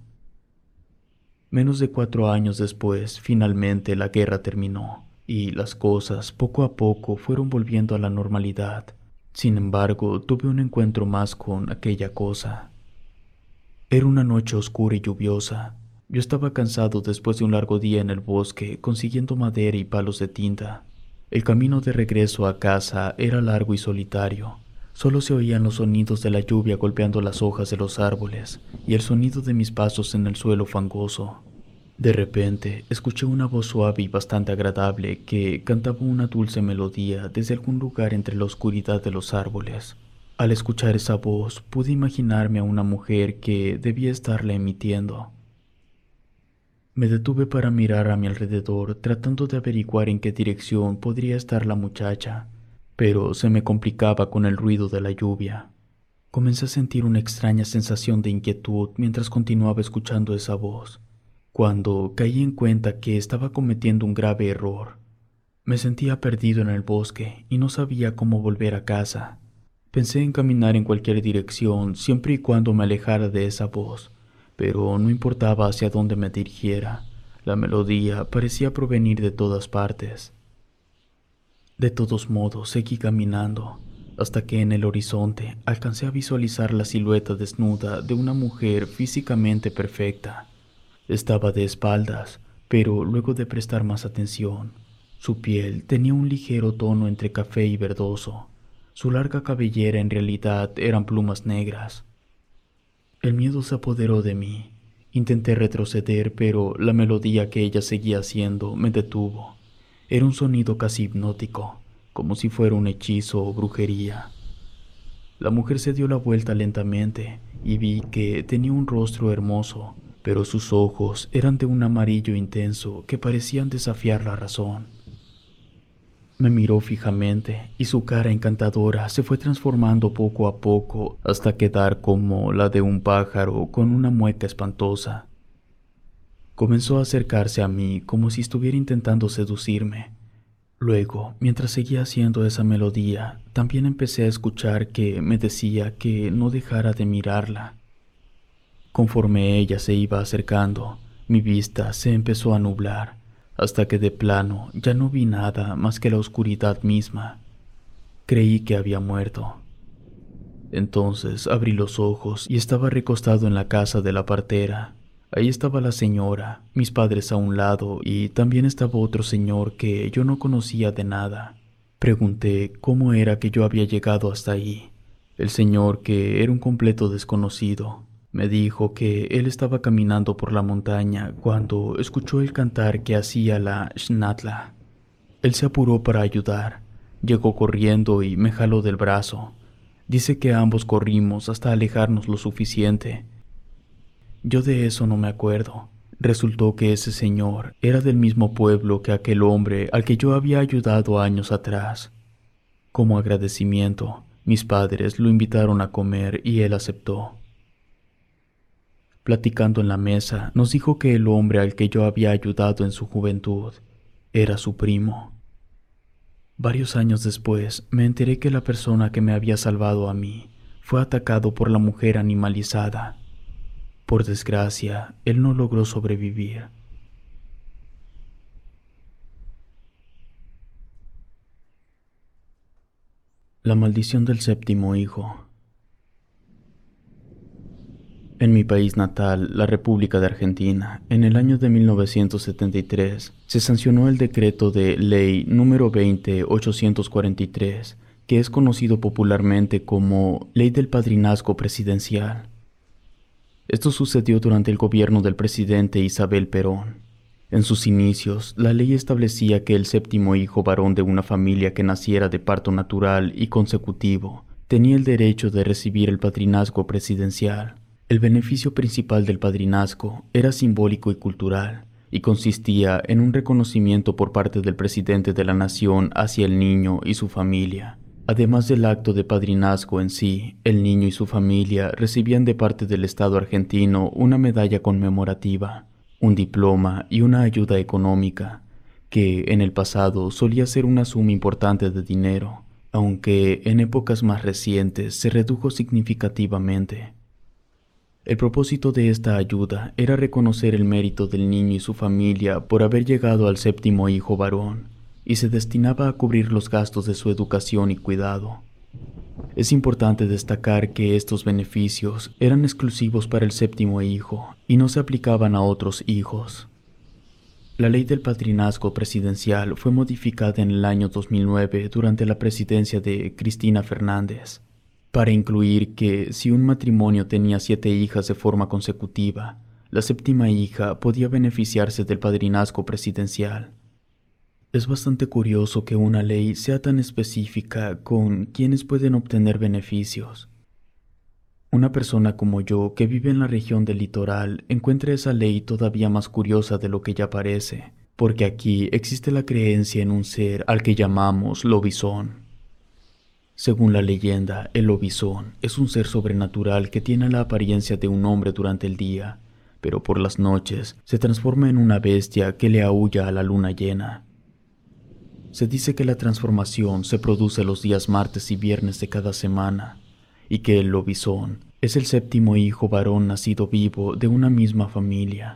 Menos de cuatro años después, finalmente la guerra terminó, y las cosas poco a poco fueron volviendo a la normalidad. Sin embargo, tuve un encuentro más con aquella cosa. Era una noche oscura y lluviosa. Yo estaba cansado después de un largo día en el bosque consiguiendo madera y palos de tinta. El camino de regreso a casa era largo y solitario. Solo se oían los sonidos de la lluvia golpeando las hojas de los árboles y el sonido de mis pasos en el suelo fangoso. De repente, escuché una voz suave y bastante agradable que cantaba una dulce melodía desde algún lugar entre la oscuridad de los árboles. Al escuchar esa voz, pude imaginarme a una mujer que debía estarla emitiendo. Me detuve para mirar a mi alrededor, tratando de averiguar en qué dirección podría estar la muchacha, pero se me complicaba con el ruido de la lluvia. Comencé a sentir una extraña sensación de inquietud mientras continuaba escuchando esa voz, cuando caí en cuenta que estaba cometiendo un grave error. Me sentía perdido en el bosque y no sabía cómo volver a casa. Pensé en caminar en cualquier dirección siempre y cuando me alejara de esa voz, pero no importaba hacia dónde me dirigiera, la melodía parecía provenir de todas partes. De todos modos, seguí caminando, hasta que en el horizonte alcancé a visualizar la silueta desnuda de una mujer físicamente perfecta. Estaba de espaldas, pero luego de prestar más atención, su piel tenía un ligero tono entre café y verdoso. Su larga cabellera en realidad eran plumas negras. El miedo se apoderó de mí. Intenté retroceder, pero la melodía que ella seguía haciendo me detuvo. Era un sonido casi hipnótico, como si fuera un hechizo o brujería. La mujer se dio la vuelta lentamente y vi que tenía un rostro hermoso, pero sus ojos eran de un amarillo intenso que parecían desafiar la razón. Me miró fijamente y su cara encantadora se fue transformando poco a poco hasta quedar como la de un pájaro con una mueca espantosa. Comenzó a acercarse a mí como si estuviera intentando seducirme. Luego, mientras seguía haciendo esa melodía, también empecé a escuchar que me decía que no dejara de mirarla. Conforme ella se iba acercando, mi vista se empezó a nublar, hasta que de plano ya no vi nada más que la oscuridad misma. Creí que había muerto. Entonces abrí los ojos y estaba recostado en la casa de la partera. Ahí estaba la señora, mis padres a un lado y también estaba otro señor que yo no conocía de nada. Pregunté cómo era que yo había llegado hasta ahí. El señor, que era un completo desconocido, me dijo que él estaba caminando por la montaña cuando escuchó el cantar que hacía la Xnatla. Él se apuró para ayudar, llegó corriendo y me jaló del brazo. Dice que ambos corrimos hasta alejarnos lo suficiente. Yo de eso no me acuerdo. Resultó que ese señor era del mismo pueblo que aquel hombre al que yo había ayudado años atrás. Como agradecimiento, mis padres lo invitaron a comer y él aceptó. Platicando en la mesa, nos dijo que el hombre al que yo había ayudado en su juventud era su primo. Varios años después, me enteré que la persona que me había salvado a mí fue atacado por la mujer animalizada. Por desgracia, él no logró sobrevivir. La maldición del séptimo hijo. En mi país natal, la República de Argentina, en el año de mil novecientos setenta y tres, se sancionó el decreto de Ley número veinte mil ochocientos cuarenta y tres, que es conocido popularmente como Ley del Padrinazgo Presidencial. Esto sucedió durante el gobierno del presidente Isabel Perón. En sus inicios, la ley establecía que el séptimo hijo varón de una familia que naciera de parto natural y consecutivo tenía el derecho de recibir el padrinazgo presidencial. El beneficio principal del padrinazgo era simbólico y cultural, y consistía en un reconocimiento por parte del presidente de la nación hacia el niño y su familia. Además del acto de padrinazgo en sí, el niño y su familia recibían de parte del Estado argentino una medalla conmemorativa, un diploma y una ayuda económica, que en el pasado solía ser una suma importante de dinero, aunque en épocas más recientes se redujo significativamente. El propósito de esta ayuda era reconocer el mérito del niño y su familia por haber llegado al séptimo hijo varón, y se destinaba a cubrir los gastos de su educación y cuidado. Es importante destacar que estos beneficios eran exclusivos para el séptimo hijo y no se aplicaban a otros hijos. La ley del padrinazgo presidencial fue modificada en el año dos mil nueve durante la presidencia de Cristina Fernández, para incluir que si un matrimonio tenía siete hijas de forma consecutiva, la séptima hija podía beneficiarse del padrinazgo presidencial. Es bastante curioso que una ley sea tan específica con quienes pueden obtener beneficios. Una persona como yo, que vive en la región del litoral, encuentra esa ley todavía más curiosa de lo que ya parece, porque aquí existe la creencia en un ser al que llamamos lobizón. Según la leyenda, el lobizón es un ser sobrenatural que tiene la apariencia de un hombre durante el día, pero por las noches se transforma en una bestia que le aúlla a la luna llena. Se dice que la transformación se produce los días martes y viernes de cada semana, y que el lobizón es el séptimo hijo varón nacido vivo de una misma familia.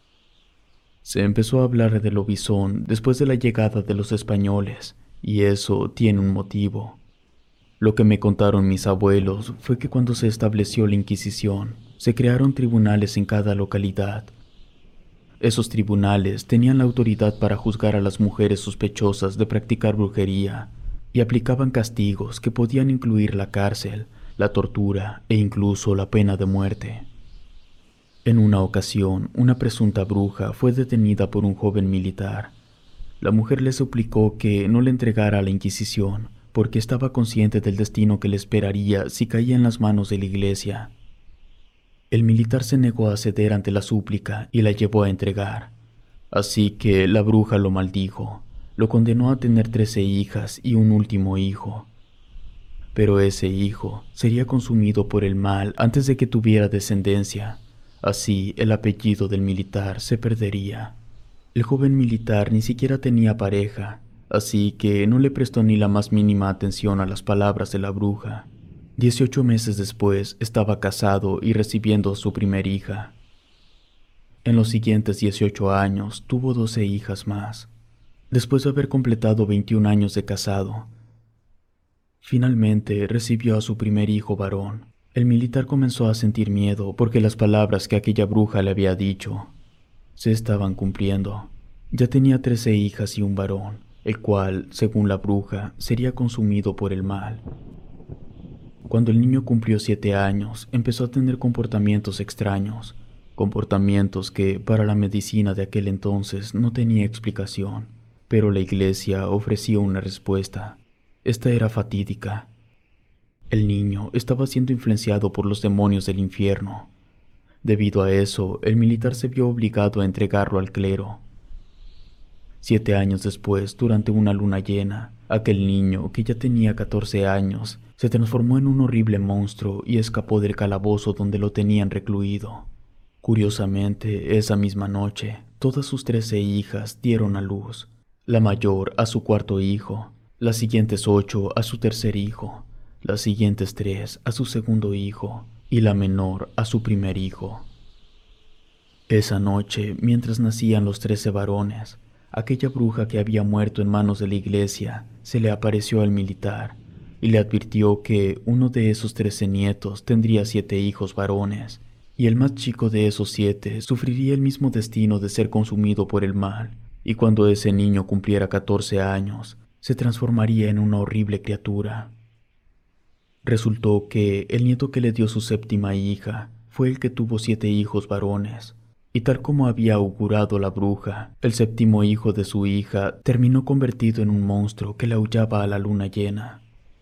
Se empezó a hablar del lobizón después de la llegada de los españoles, y eso tiene un motivo. Lo que me contaron mis abuelos fue que cuando se estableció la Inquisición, se crearon tribunales en cada localidad. Esos tribunales tenían la autoridad para juzgar a las mujeres sospechosas de practicar brujería y aplicaban castigos que podían incluir la cárcel, la tortura e incluso la pena de muerte. En una ocasión, una presunta bruja fue detenida por un joven militar. La mujer le suplicó que no le entregara a la Inquisición, porque estaba consciente del destino que le esperaría si caía en las manos de la iglesia. El militar se negó a ceder ante la súplica y la llevó a entregar. Así que la bruja lo maldijo, lo condenó a tener trece hijas y un último hijo. Pero ese hijo sería consumido por el mal antes de que tuviera descendencia. Así el apellido del militar se perdería. El joven militar ni siquiera tenía pareja. así que no le prestó ni la más mínima atención a las palabras de la bruja. Dieciocho meses después estaba casado y recibiendo a su primer hija. En los siguientes dieciocho años tuvo doce hijas más. Después de haber completado veintiún años de casado, finalmente recibió a su primer hijo varón. El militar comenzó a sentir miedo porque las palabras que aquella bruja le había dicho se estaban cumpliendo. Ya tenía trece hijas y un varón, el cual, según la bruja, sería consumido por el mal. Cuando el niño cumplió siete años, empezó a tener comportamientos extraños, comportamientos que para la medicina de aquel entonces no tenía explicación, pero la iglesia ofreció una respuesta. Esta era fatídica. El niño estaba siendo influenciado por los demonios del infierno. Debido a eso, el militar se vio obligado a entregarlo al clero. Siete años después, durante una luna llena, aquel niño, que ya tenía catorce años, se transformó en un horrible monstruo y escapó del calabozo donde lo tenían recluido. Curiosamente, esa misma noche, todas sus trece hijas dieron a luz, la mayor a su cuarto hijo, las siguientes ocho a su tercer hijo, las siguientes tres a su segundo hijo y la menor a su primer hijo. Esa noche, mientras nacían los trece varones, aquella bruja que había muerto en manos de la iglesia se le apareció al militar y le advirtió que uno de esos trece nietos tendría siete hijos varones, y el más chico de esos siete sufriría el mismo destino de ser consumido por el mal, y cuando ese niño cumpliera catorce años, se transformaría en una horrible criatura. Resultó que el nieto que le dio su séptima hija fue el que tuvo siete hijos varones, y tal como había augurado la bruja, el séptimo hijo de su hija terminó convertido en un monstruo que le aullaba a la luna llena.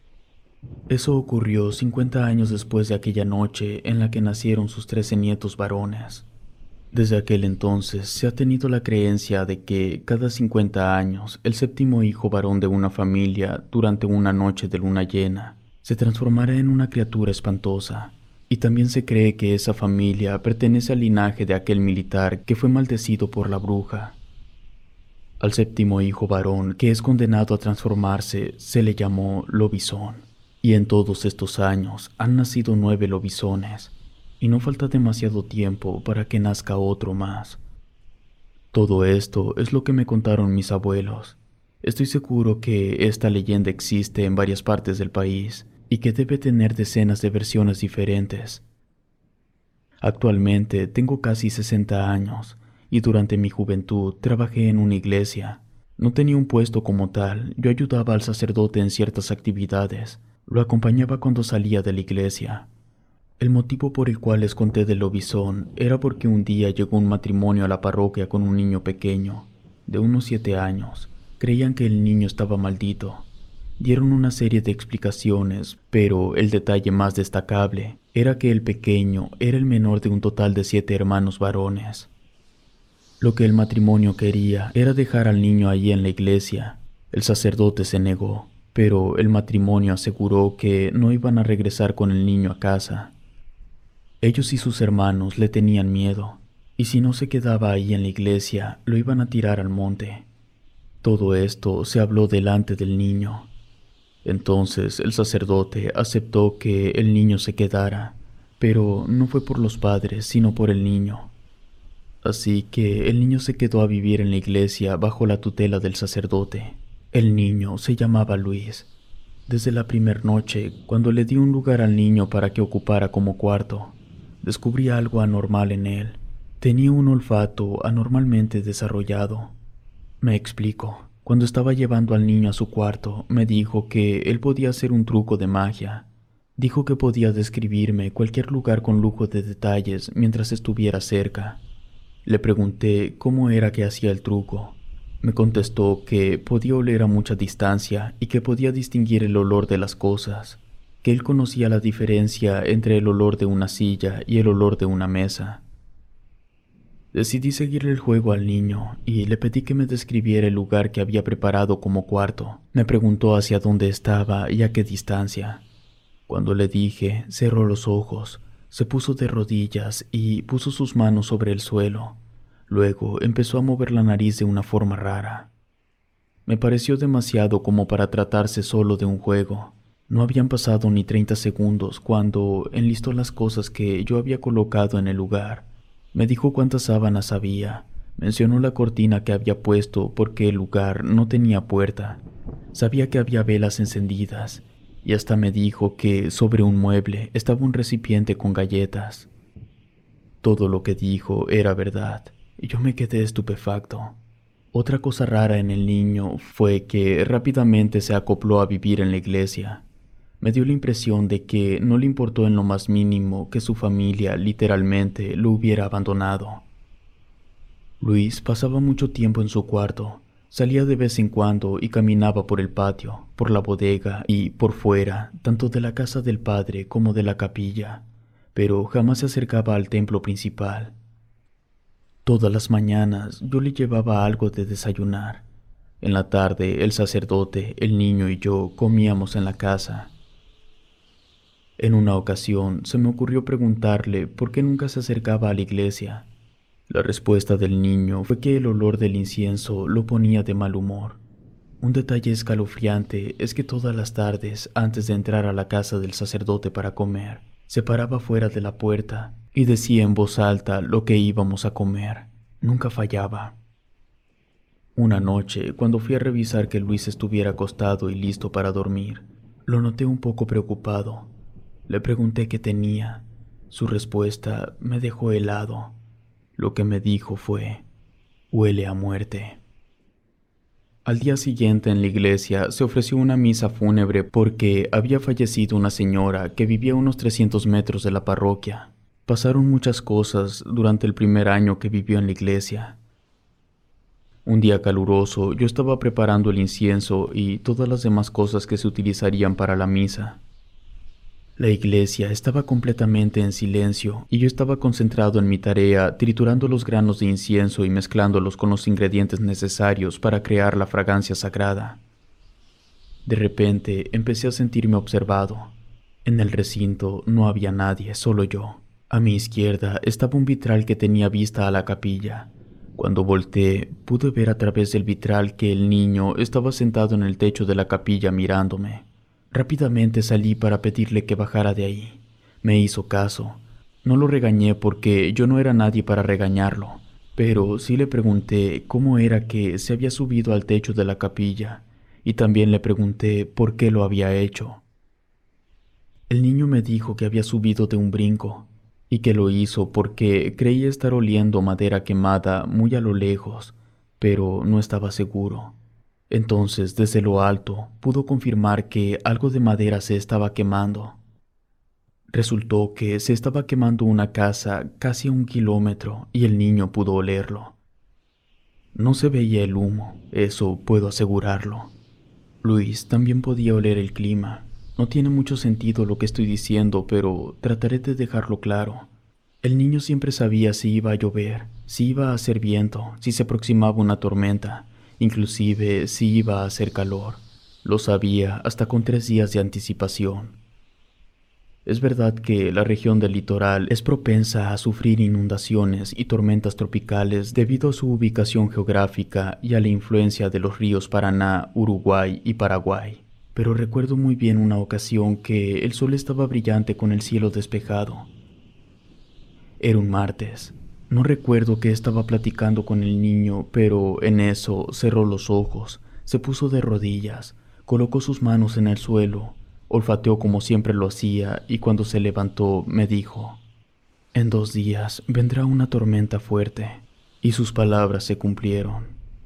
Eso ocurrió cincuenta años después de aquella noche en la que nacieron sus trece nietos varones. Desde aquel entonces se ha tenido la creencia de que cada cincuenta años el séptimo hijo varón de una familia, durante una noche de luna llena, se transformará en una criatura espantosa. Y también se cree que esa familia pertenece al linaje de aquel militar que fue maldecido por la bruja. Al séptimo hijo varón que es condenado a transformarse se le llamó lobizón, y en todos estos años han nacido nueve lobizones, y no falta demasiado tiempo para que nazca otro más. Todo esto es lo que me contaron mis abuelos. Estoy seguro que esta leyenda existe en varias partes del país, y que debe tener decenas de versiones diferentes. Actualmente tengo casi sesenta años y durante mi juventud trabajé en una iglesia. No tenía un puesto como tal, yo ayudaba al sacerdote en ciertas actividades, lo acompañaba cuando salía de la iglesia. El motivo por el cual les conté del lobizón era porque un día llegó un matrimonio a la parroquia con un niño pequeño, de unos siete años. Creían que el niño estaba maldito. Dieron una serie de explicaciones, pero el detalle más destacable era que el pequeño era el menor de un total de siete hermanos varones. Lo que el matrimonio quería era dejar al niño allí en la iglesia. El sacerdote se negó, pero el matrimonio aseguró que no iban a regresar con el niño a casa. Ellos y sus hermanos le tenían miedo, y si no se quedaba ahí en la iglesia, lo iban a tirar al monte. Todo esto se habló delante del niño. Entonces el sacerdote aceptó que el niño se quedara, pero no fue por los padres, sino por el niño. Así que el niño se quedó a vivir en la iglesia bajo la tutela del sacerdote. El niño se llamaba Luis. Desde la primer noche, cuando le di un lugar al niño para que ocupara como cuarto, descubrí algo anormal en él. Tenía un olfato anormalmente desarrollado. Me explico. Cuando estaba llevando al niño a su cuarto, me dijo que él podía hacer un truco de magia. Dijo que podía describirme cualquier lugar con lujo de detalles mientras estuviera cerca. Le pregunté cómo era que hacía el truco. Me contestó que podía oler a mucha distancia y que podía distinguir el olor de las cosas, que él conocía la diferencia entre el olor de una silla y el olor de una mesa. Decidí seguirle el juego al niño y le pedí que me describiera el lugar que había preparado como cuarto. Me preguntó hacia dónde estaba y a qué distancia. Cuando le dije, cerró los ojos, se puso de rodillas y puso sus manos sobre el suelo. Luego empezó a mover la nariz de una forma rara. Me pareció demasiado como para tratarse solo de un juego. No habían pasado ni treinta segundos cuando enlistó las cosas que yo había colocado en el lugar. Me dijo cuántas sábanas había. Mencionó la cortina que había puesto porque el lugar no tenía puerta. Sabía que había velas encendidas y hasta me dijo que sobre un mueble estaba un recipiente con galletas. Todo lo que dijo era verdad y yo me quedé estupefacto. Otra cosa rara en el niño fue que rápidamente se acopló a vivir en la iglesia. Me dio la impresión de que no le importó en lo más mínimo que su familia literalmente lo hubiera abandonado. Luis pasaba mucho tiempo en su cuarto. Salía de vez en cuando y caminaba por el patio, por la bodega y por fuera, tanto de la casa del padre como de la capilla, pero jamás se acercaba al templo principal. Todas las mañanas yo le llevaba algo de desayunar. En la tarde el sacerdote, el niño y yo comíamos en la casa. En una ocasión se me ocurrió preguntarle por qué nunca se acercaba a la iglesia. La respuesta del niño fue que el olor del incienso lo ponía de mal humor. Un detalle escalofriante es que todas las tardes, antes de entrar a la casa del sacerdote para comer, se paraba fuera de la puerta y decía en voz alta lo que íbamos a comer. Nunca fallaba. Una noche, cuando fui a revisar que Luis estuviera acostado y listo para dormir, lo noté un poco preocupado. Le pregunté qué tenía. Su respuesta me dejó helado. Lo que me dijo fue: huele a muerte. Al día siguiente en la iglesia se ofreció una misa fúnebre porque había fallecido una señora que vivía a unos trescientos metros de la parroquia. Pasaron muchas cosas durante el primer año que vivió en la iglesia. Un día caluroso yo estaba preparando el incienso y todas las demás cosas que se utilizarían para la misa. La iglesia estaba completamente en silencio y yo estaba concentrado en mi tarea, triturando los granos de incienso y mezclándolos con los ingredientes necesarios para crear la fragancia sagrada. De repente empecé a sentirme observado. En el recinto no había nadie, solo yo. A mi izquierda estaba un vitral que tenía vista a la capilla. Cuando volteé, pude ver a través del vitral que el niño estaba sentado en el techo de la capilla mirándome. Rápidamente salí para pedirle que bajara de ahí. Me hizo caso. No lo regañé porque yo no era nadie para regañarlo, pero sí le pregunté cómo era que se había subido al techo de la capilla y también le pregunté por qué lo había hecho. El niño me dijo que había subido de un brinco y que lo hizo porque creía estar oliendo madera quemada muy a lo lejos, pero no estaba seguro. Entonces, desde lo alto, pudo confirmar que algo de madera se estaba quemando. Resultó que se estaba quemando una casa casi a un kilómetro y el niño pudo olerlo. No se veía el humo, eso puedo asegurarlo. Luis también podía oler el clima. No tiene mucho sentido lo que estoy diciendo, pero trataré de dejarlo claro. El niño siempre sabía si iba a llover, si iba a hacer viento, si se aproximaba una tormenta. Inclusive si iba a hacer calor. Lo sabía hasta con tres días de anticipación. Es verdad que la región del litoral es propensa a sufrir inundaciones y tormentas tropicales debido a su ubicación geográfica y a la influencia de los ríos Paraná, Uruguay y Paraguay. Pero recuerdo muy bien una ocasión que el sol estaba brillante con el cielo despejado. Era un martes. No recuerdo que estaba platicando con el niño, pero en eso cerró los ojos, se puso de rodillas, colocó sus manos en el suelo, olfateó como siempre lo hacía y cuando se levantó me dijo: en dos días vendrá una tormenta fuerte, y sus palabras se cumplieron.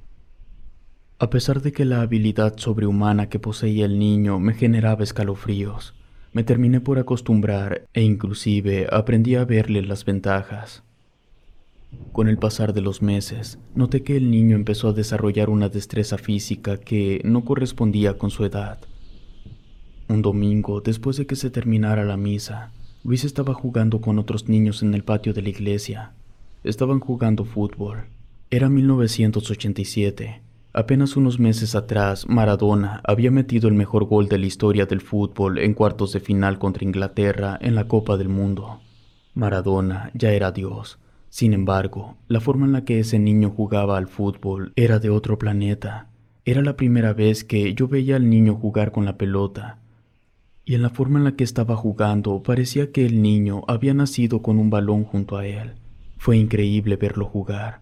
A pesar de que la habilidad sobrehumana que poseía el niño me generaba escalofríos, me terminé por acostumbrar e inclusive aprendí a verle las ventajas. Con el pasar de los meses, noté que el niño empezó a desarrollar una destreza física que no correspondía con su edad. Un domingo, después de que se terminara la misa, Luis estaba jugando con otros niños en el patio de la iglesia. Estaban jugando fútbol. Era mil novecientos ochenta y siete. Apenas unos meses atrás, Maradona había metido el mejor gol de la historia del fútbol en cuartos de final contra Inglaterra en la Copa del Mundo. Maradona ya era Dios. Sin embargo, la forma en la que ese niño jugaba al fútbol era de otro planeta. Era la primera vez que yo veía al niño jugar con la pelota, y en la forma en la que estaba jugando parecía que el niño había nacido con un balón junto a él. Fue increíble verlo jugar.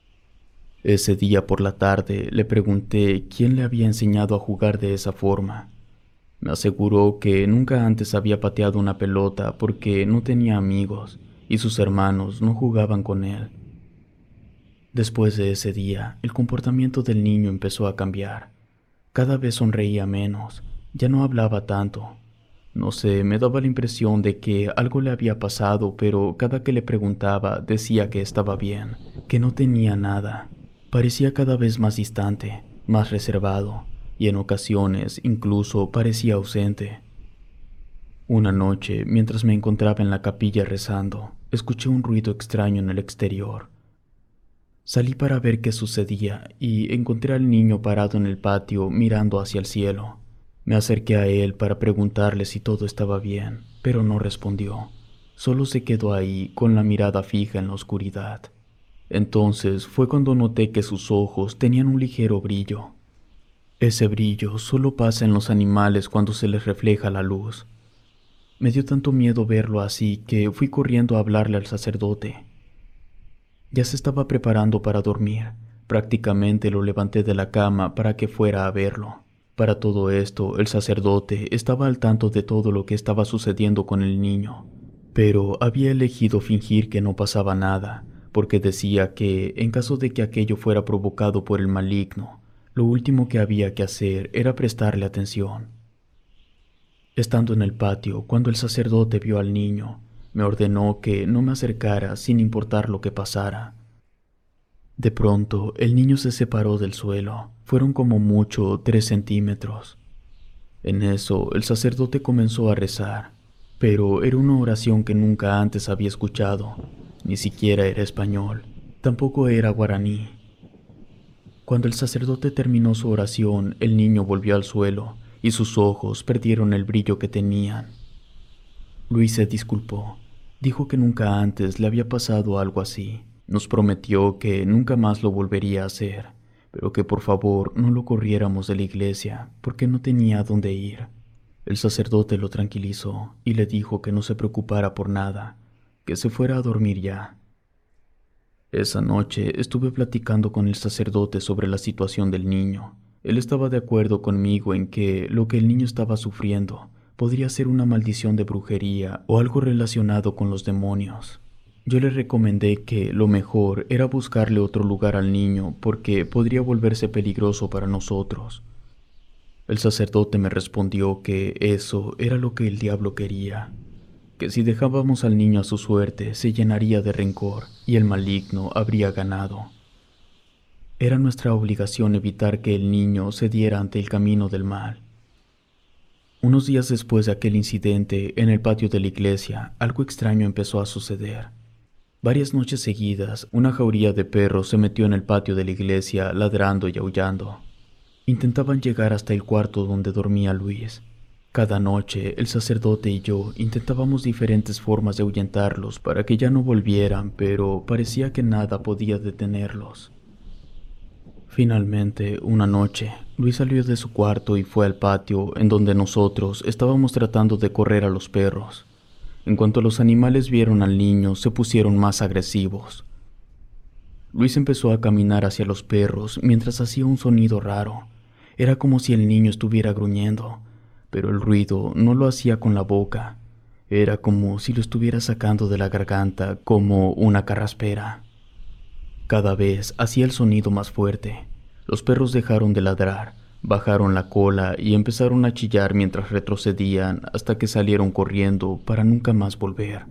Ese día por la tarde le pregunté quién le había enseñado a jugar de esa forma. Me aseguró que nunca antes había pateado una pelota porque no tenía amigos y sus hermanos no jugaban con él. Después de ese día, el comportamiento del niño empezó a cambiar. Cada vez sonreía menos, ya no hablaba tanto. No sé, me daba la impresión de que algo le había pasado, pero cada que le preguntaba decía que estaba bien, que no tenía nada. Parecía cada vez más distante, más reservado, y en ocasiones incluso parecía ausente. Una noche, mientras me encontraba en la capilla rezando, escuché un ruido extraño en el exterior. Salí para ver qué sucedía y encontré al niño parado en el patio mirando hacia el cielo. Me acerqué a él para preguntarle si todo estaba bien, pero no respondió. Solo se quedó ahí con la mirada fija en la oscuridad. Entonces fue cuando noté que sus ojos tenían un ligero brillo. Ese brillo solo pasa en los animales cuando se les refleja la luz. Me dio tanto miedo verlo así que fui corriendo a hablarle al sacerdote. Ya se estaba preparando para dormir. Prácticamente lo levanté de la cama para que fuera a verlo. Para todo esto, el sacerdote estaba al tanto de todo lo que estaba sucediendo con el niño, pero había elegido fingir que no pasaba nada, porque decía que, en caso de que aquello fuera provocado por el maligno, lo último que había que hacer era prestarle atención. Estando en el patio, cuando el sacerdote vio al niño, me ordenó que no me acercara sin importar lo que pasara. De pronto, el niño se separó del suelo. Fueron como mucho tres centímetros. En eso, el sacerdote comenzó a rezar, pero era una oración que nunca antes había escuchado. Ni siquiera era español, tampoco era guaraní. Cuando el sacerdote terminó su oración, el niño volvió al suelo y sus ojos perdieron el brillo que tenían. Luis se disculpó. Dijo que nunca antes le había pasado algo así. Nos prometió que nunca más lo volvería a hacer, pero que por favor no lo corriéramos de la iglesia porque no tenía a dónde ir. El sacerdote lo tranquilizó y le dijo que no se preocupara por nada, que se fuera a dormir ya. Esa noche estuve platicando con el sacerdote sobre la situación del niño. Él estaba de acuerdo conmigo en que lo que el niño estaba sufriendo podría ser una maldición de brujería o algo relacionado con los demonios. Yo le recomendé que lo mejor era buscarle otro lugar al niño porque podría volverse peligroso para nosotros. El sacerdote me respondió que eso era lo que el diablo quería, que si dejábamos al niño a su suerte se llenaría de rencor y el maligno habría ganado. Era nuestra obligación evitar que el niño se diera ante el camino del mal. Unos días después de aquel incidente, en el patio de la iglesia, algo extraño empezó a suceder. Varias noches seguidas, una jauría de perros se metió en el patio de la iglesia ladrando y aullando. Intentaban llegar hasta el cuarto donde dormía Luis. Cada noche, el sacerdote y yo intentábamos diferentes formas de ahuyentarlos para que ya no volvieran, pero parecía que nada podía detenerlos. Finalmente, una noche, Luis salió de su cuarto y fue al patio en donde nosotros estábamos tratando de correr a los perros. En cuanto los animales vieron al niño, se pusieron más agresivos. Luis empezó a caminar hacia los perros mientras hacía un sonido raro. Era como si el niño estuviera gruñendo, pero el ruido no lo hacía con la boca. Era como si lo estuviera sacando de la garganta, como una carraspera. Cada vez hacía el sonido más fuerte. Los perros dejaron de ladrar, bajaron la cola y empezaron a chillar mientras retrocedían hasta que salieron corriendo para nunca más volver.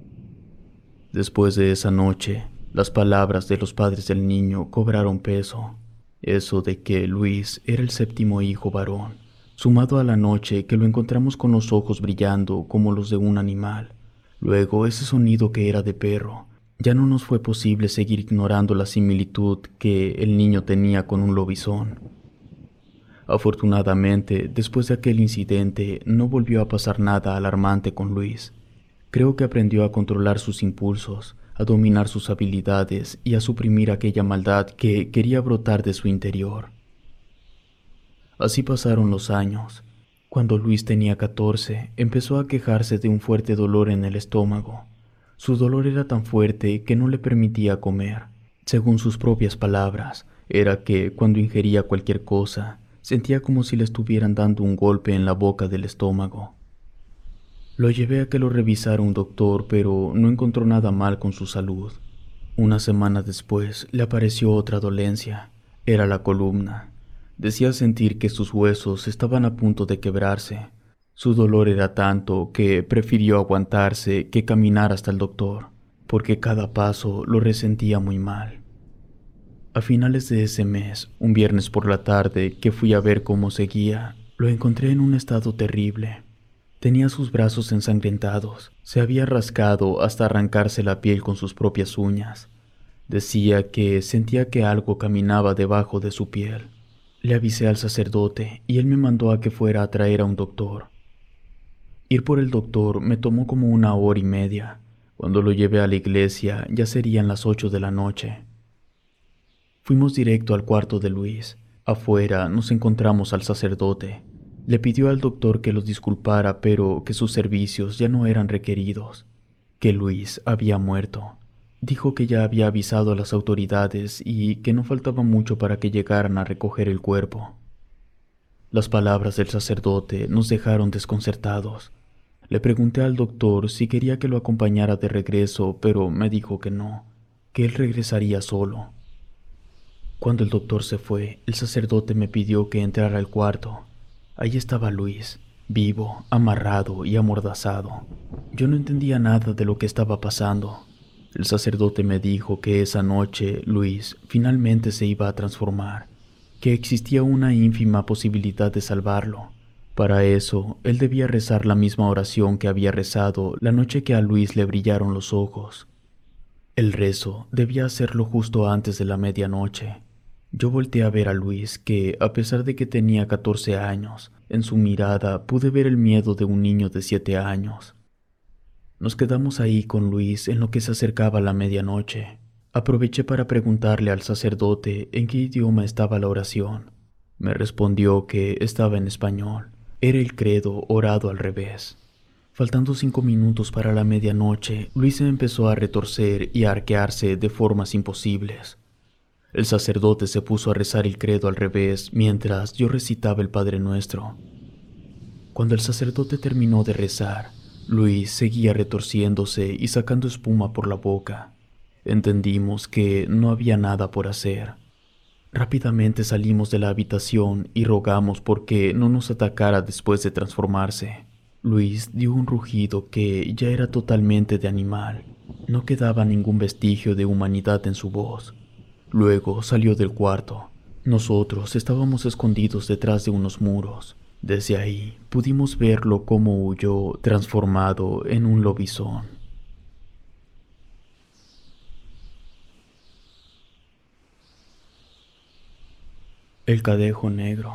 Después de esa noche, las palabras de los padres del niño cobraron peso. Eso de que Luis era el séptimo hijo varón, sumado a la noche que lo encontramos con los ojos brillando como los de un animal. Luego ese sonido que era de perro. Ya no nos fue posible seguir ignorando la similitud que el niño tenía con un lobizón. Afortunadamente, después de aquel incidente, no volvió a pasar nada alarmante con Luis. Creo que aprendió a controlar sus impulsos, a dominar sus habilidades y a suprimir aquella maldad que quería brotar de su interior. Así pasaron los años. Cuando Luis tenía catorce, empezó a quejarse de un fuerte dolor en el estómago. Su dolor era tan fuerte que no le permitía comer. Según sus propias palabras, era que cuando ingería cualquier cosa, sentía como si le estuvieran dando un golpe en la boca del estómago. Lo llevé a que lo revisara un doctor, pero no encontró nada mal con su salud. Una semana después le apareció otra dolencia. Era la columna. Decía sentir que sus huesos estaban a punto de quebrarse. Su dolor era tanto que prefirió aguantarse que caminar hasta el doctor, porque cada paso lo resentía muy mal. A finales de ese mes, un viernes por la tarde que fui a ver cómo seguía, lo encontré en un estado terrible. Tenía sus brazos ensangrentados, se había rascado hasta arrancarse la piel con sus propias uñas. Decía que sentía que algo caminaba debajo de su piel. Le avisé al sacerdote y él me mandó a que fuera a traer a un doctor. Ir por el doctor me tomó como una hora y media. Cuando lo llevé a la iglesia ya serían las ocho de la noche. Fuimos directo al cuarto de Luis. Afuera nos encontramos al sacerdote. Le pidió al doctor que los disculpara, pero que sus servicios ya no eran requeridos, que Luis había muerto. Dijo que ya había avisado a las autoridades y que no faltaba mucho para que llegaran a recoger el cuerpo. Las palabras del sacerdote nos dejaron desconcertados. Le pregunté al doctor si quería que lo acompañara de regreso, pero me dijo que no, que él regresaría solo. Cuando el doctor se fue, el sacerdote me pidió que entrara al cuarto. Allí estaba Luis, vivo, amarrado y amordazado. Yo no entendía nada de lo que estaba pasando. El sacerdote me dijo que esa noche Luis finalmente se iba a transformar, que existía una ínfima posibilidad de salvarlo. Para eso, él debía rezar la misma oración que había rezado la noche que a Luis le brillaron los ojos. El rezo debía hacerlo justo antes de la medianoche. Yo volteé a ver a Luis, que, a pesar de que tenía catorce años, en su mirada pude ver el miedo de un niño de siete años. Nos quedamos ahí con Luis en lo que se acercaba la medianoche. Aproveché para preguntarle al sacerdote en qué idioma estaba la oración. Me respondió que estaba en español. Era el credo orado al revés. Faltando cinco minutos para la medianoche, Luis se empezó a retorcer y a arquearse de formas imposibles. El sacerdote se puso a rezar el credo al revés mientras yo recitaba el Padre Nuestro. Cuando el sacerdote terminó de rezar, Luis seguía retorciéndose y sacando espuma por la boca. Entendimos que no había nada por hacer. Rápidamente salimos de la habitación y rogamos porque no nos atacara después de transformarse. Luis dio un rugido que ya era totalmente de animal. No quedaba ningún vestigio de humanidad en su voz. Luego salió del cuarto. Nosotros estábamos escondidos detrás de unos muros. Desde ahí pudimos verlo cómo huyó transformado en un lobizón. El Cadejo Negro.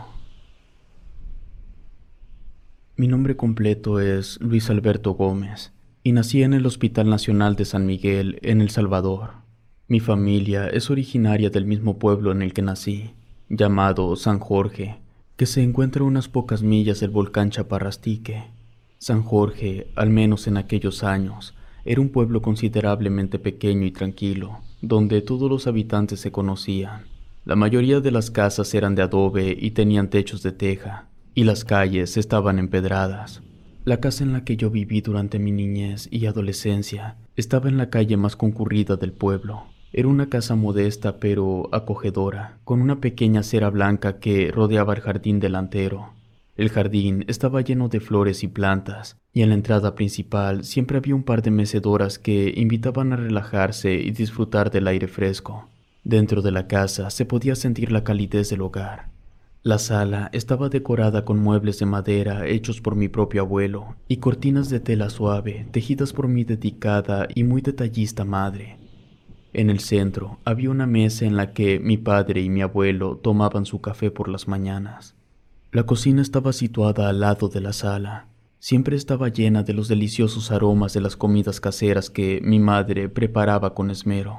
Mi nombre completo es Luis Alberto Gómez y nací en el Hospital Nacional de San Miguel, en El Salvador. Mi familia es originaria del mismo pueblo en el que nací, llamado San Jorge, que se encuentra a unas pocas millas del volcán Chaparrastique. San Jorge, al menos en aquellos años, era un pueblo considerablemente pequeño y tranquilo, donde todos los habitantes se conocían. La mayoría de las casas eran de adobe y tenían techos de teja, y las calles estaban empedradas. La casa en la que yo viví durante mi niñez y adolescencia estaba en la calle más concurrida del pueblo. Era una casa modesta pero acogedora, con una pequeña acera blanca que rodeaba el jardín delantero. El jardín estaba lleno de flores y plantas, y en la entrada principal siempre había un par de mecedoras que invitaban a relajarse y disfrutar del aire fresco. Dentro de la casa se podía sentir la calidez del hogar. La sala estaba decorada con muebles de madera hechos por mi propio abuelo y cortinas de tela suave tejidas por mi dedicada y muy detallista madre. En el centro había una mesa en la que mi padre y mi abuelo tomaban su café por las mañanas. La cocina estaba situada al lado de la sala. Siempre estaba llena de los deliciosos aromas de las comidas caseras que mi madre preparaba con esmero.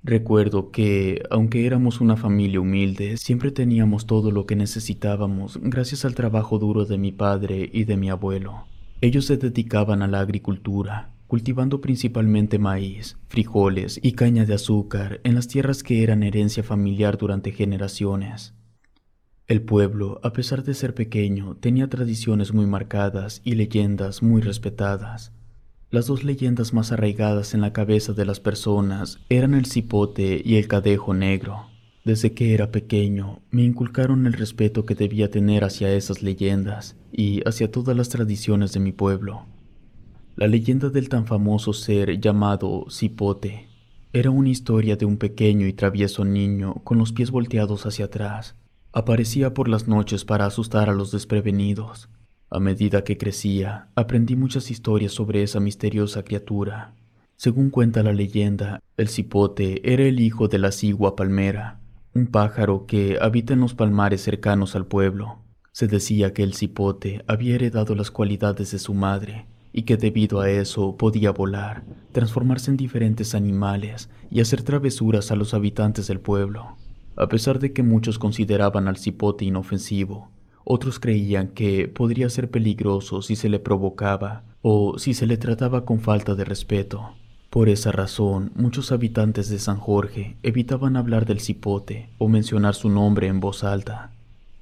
Recuerdo que, aunque éramos una familia humilde, siempre teníamos todo lo que necesitábamos gracias al trabajo duro de mi padre y de mi abuelo. Ellos se dedicaban a la agricultura, cultivando principalmente maíz, frijoles y caña de azúcar en las tierras que eran herencia familiar durante generaciones. El pueblo, a pesar de ser pequeño, tenía tradiciones muy marcadas y leyendas muy respetadas. Las dos leyendas más arraigadas en la cabeza de las personas eran el cipote y el cadejo negro. Desde que era pequeño, me inculcaron el respeto que debía tener hacia esas leyendas y hacia todas las tradiciones de mi pueblo. La leyenda del tan famoso ser llamado cipote era una historia de un pequeño y travieso niño con los pies volteados hacia atrás. Aparecía por las noches para asustar a los desprevenidos. A medida que crecía, aprendí muchas historias sobre esa misteriosa criatura. Según cuenta la leyenda, el cipote era el hijo de la cigua palmera, un pájaro que habita en los palmares cercanos al pueblo. Se decía que el cipote había heredado las cualidades de su madre y que debido a eso podía volar, transformarse en diferentes animales y hacer travesuras a los habitantes del pueblo. A pesar de que muchos consideraban al cipote inofensivo, otros creían que podría ser peligroso si se le provocaba o si se le trataba con falta de respeto. Por esa razón, muchos habitantes de San Jorge evitaban hablar del cipote o mencionar su nombre en voz alta.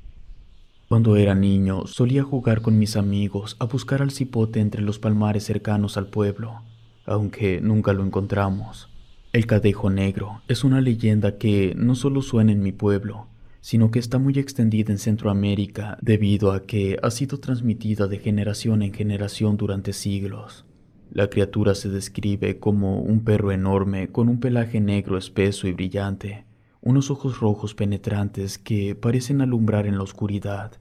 Cuando era niño, solía jugar con mis amigos a buscar al cipote entre los palmares cercanos al pueblo, aunque nunca lo encontramos. El cadejo negro es una leyenda que no solo suena en mi pueblo, sino que está muy extendida en Centroamérica debido a que ha sido transmitida de generación en generación durante siglos. La criatura se describe como un perro enorme con un pelaje negro espeso y brillante, unos ojos rojos penetrantes que parecen alumbrar en la oscuridad.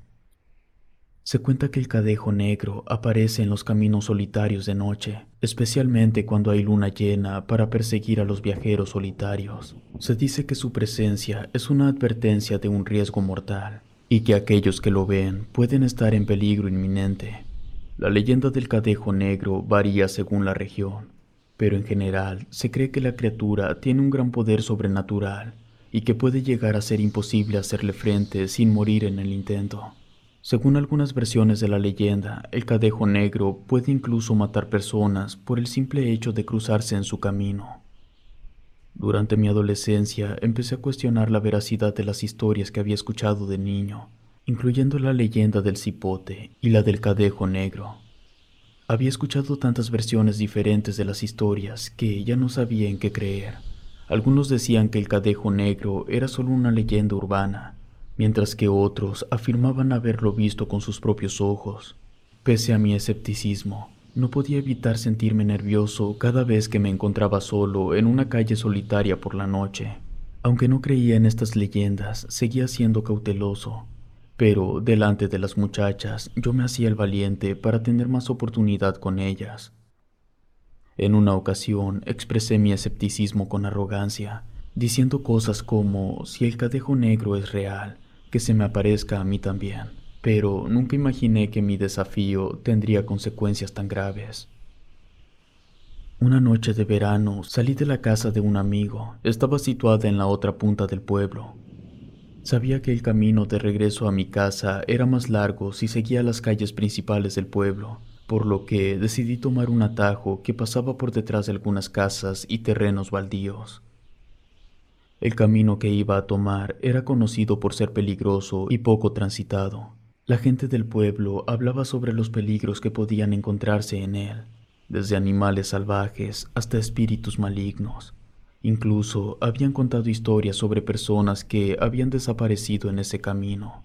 Se cuenta que el cadejo negro aparece en los caminos solitarios de noche, especialmente cuando hay luna llena para perseguir a los viajeros solitarios. Se dice que su presencia es una advertencia de un riesgo mortal y que aquellos que lo ven pueden estar en peligro inminente. La leyenda del cadejo negro varía según la región, pero en general se cree que la criatura tiene un gran poder sobrenatural y que puede llegar a ser imposible hacerle frente sin morir en el intento. Según algunas versiones de la leyenda, el cadejo negro puede incluso matar personas por el simple hecho de cruzarse en su camino. Durante mi adolescencia empecé a cuestionar la veracidad de las historias que había escuchado de niño, incluyendo la leyenda del cipote y la del cadejo negro. Había escuchado tantas versiones diferentes de las historias que ya no sabía en qué creer. Algunos decían que el cadejo negro era solo una leyenda urbana, mientras que otros afirmaban haberlo visto con sus propios ojos. Pese a mi escepticismo, no podía evitar sentirme nervioso cada vez que me encontraba solo en una calle solitaria por la noche. Aunque no creía en estas leyendas, seguía siendo cauteloso, pero delante de las muchachas yo me hacía el valiente para tener más oportunidad con ellas. En una ocasión expresé mi escepticismo con arrogancia, diciendo cosas como si el cadejo negro es real, que se me aparezca a mí también, pero nunca imaginé que mi desafío tendría consecuencias tan graves. Una noche de verano salí de la casa de un amigo. Estaba situada en la otra punta del pueblo. Sabía que el camino de regreso a mi casa era más largo si seguía las calles principales del pueblo, por lo que decidí tomar un atajo que pasaba por detrás de algunas casas y terrenos baldíos. El camino que iba a tomar era conocido por ser peligroso y poco transitado. La gente del pueblo hablaba sobre los peligros que podían encontrarse en él, desde animales salvajes hasta espíritus malignos. Incluso habían contado historias sobre personas que habían desaparecido en ese camino.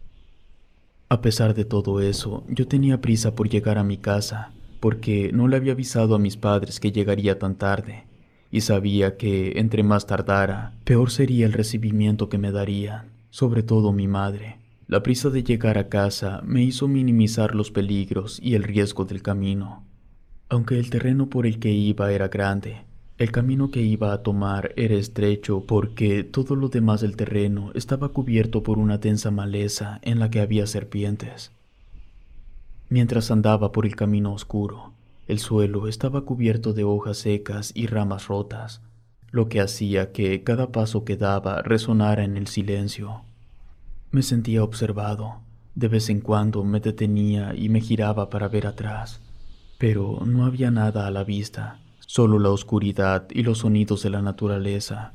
A pesar de todo eso, yo tenía prisa por llegar a mi casa, porque no le había avisado a mis padres que llegaría tan tarde, y sabía que, entre más tardara, peor sería el recibimiento que me darían, sobre todo mi madre. La prisa de llegar a casa me hizo minimizar los peligros y el riesgo del camino. Aunque el terreno por el que iba era grande, el camino que iba a tomar era estrecho porque todo lo demás del terreno estaba cubierto por una densa maleza en la que había serpientes. Mientras andaba por el camino oscuro, el suelo estaba cubierto de hojas secas y ramas rotas, lo que hacía que cada paso que daba resonara en el silencio. Me sentía observado. De vez en cuando me detenía y me giraba para ver atrás, pero no había nada a la vista, solo la oscuridad y los sonidos de la naturaleza.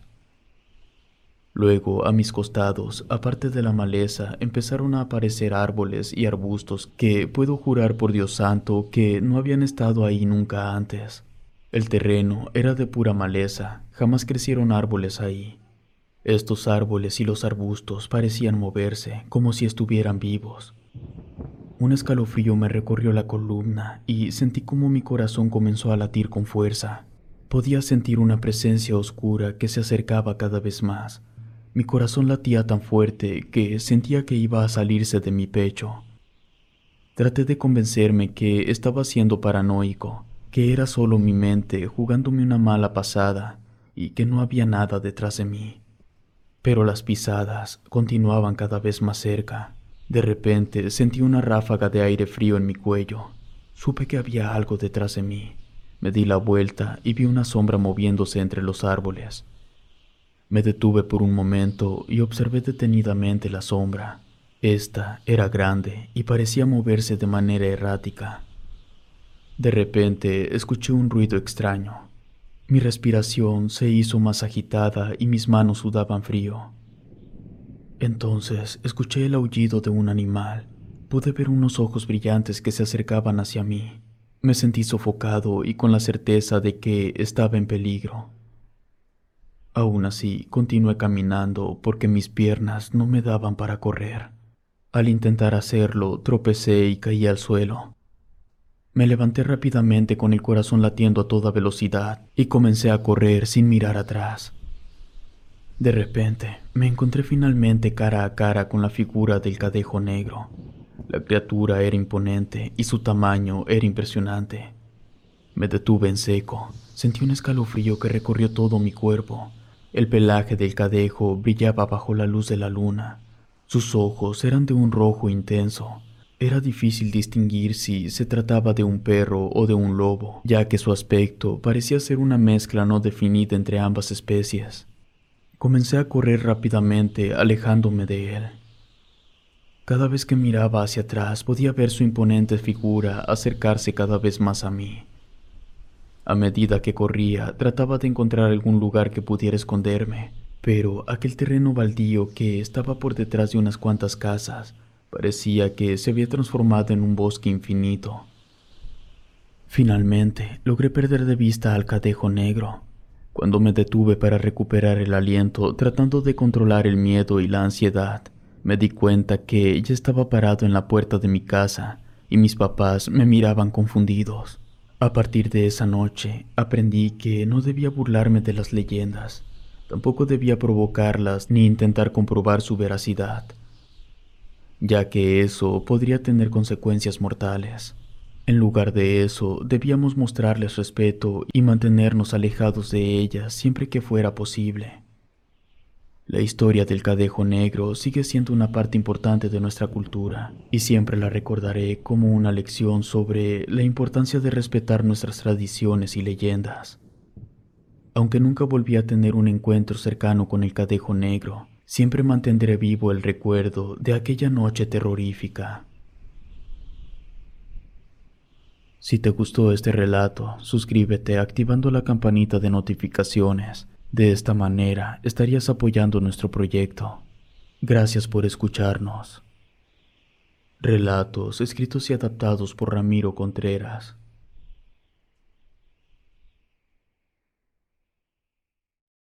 Luego, a mis costados, aparte de la maleza, empezaron a aparecer árboles y arbustos que puedo jurar por Dios santo que no habían estado ahí nunca antes. El terreno era de pura maleza, jamás crecieron árboles ahí. Estos árboles y los arbustos parecían moverse, como si estuvieran vivos. Un escalofrío me recorrió la columna y sentí como mi corazón comenzó a latir con fuerza. Podía sentir una presencia oscura que se acercaba cada vez más. Mi corazón latía tan fuerte que sentía que iba a salirse de mi pecho. Traté de convencerme que estaba siendo paranoico, que era solo mi mente jugándome una mala pasada y que no había nada detrás de mí. Pero las pisadas continuaban cada vez más cerca. De repente sentí una ráfaga de aire frío en mi cuello. Supe que había algo detrás de mí. Me di la vuelta y vi una sombra moviéndose entre los árboles. Me detuve por un momento y observé detenidamente la sombra. Esta era grande y parecía moverse de manera errática. De repente escuché un ruido extraño. Mi respiración se hizo más agitada y mis manos sudaban frío. Entonces escuché el aullido de un animal. Pude ver unos ojos brillantes que se acercaban hacia mí. Me sentí sofocado y con la certeza de que estaba en peligro. Aún así, continué caminando porque mis piernas no me daban para correr. Al intentar hacerlo, tropecé y caí al suelo. Me levanté rápidamente con el corazón latiendo a toda velocidad y comencé a correr sin mirar atrás. De repente, me encontré finalmente cara a cara con la figura del Cadejo Negro. La criatura era imponente y su tamaño era impresionante. Me detuve en seco. Sentí un escalofrío que recorrió todo mi cuerpo. El pelaje del cadejo brillaba bajo la luz de la luna. Sus ojos eran de un rojo intenso. Era difícil distinguir si se trataba de un perro o de un lobo, ya que su aspecto parecía ser una mezcla no definida entre ambas especies. Comencé a correr rápidamente, alejándome de él. Cada vez que miraba hacia atrás podía ver su imponente figura acercarse cada vez más a mí. A medida que corría, trataba de encontrar algún lugar que pudiera esconderme, pero aquel terreno baldío que estaba por detrás de unas cuantas casas parecía que se había transformado en un bosque infinito. Finalmente, logré perder de vista al Cadejo Negro. Cuando me detuve para recuperar el aliento, tratando de controlar el miedo y la ansiedad, me di cuenta que ya estaba parado en la puerta de mi casa y mis papás me miraban confundidos. A partir de esa noche, aprendí que no debía burlarme de las leyendas. Tampoco debía provocarlas ni intentar comprobar su veracidad, ya que eso podría tener consecuencias mortales. En lugar de eso, debíamos mostrarles respeto y mantenernos alejados de ellas siempre que fuera posible. La historia del Cadejo Negro sigue siendo una parte importante de nuestra cultura y siempre la recordaré como una lección sobre la importancia de respetar nuestras tradiciones y leyendas. Aunque nunca volví a tener un encuentro cercano con el Cadejo Negro, siempre mantendré vivo el recuerdo de aquella noche terrorífica. Si te gustó este relato, suscríbete activando la campanita de notificaciones. De esta manera estarías apoyando nuestro proyecto. Gracias por escucharnos. Relatos escritos y adaptados por Ramiro Contreras.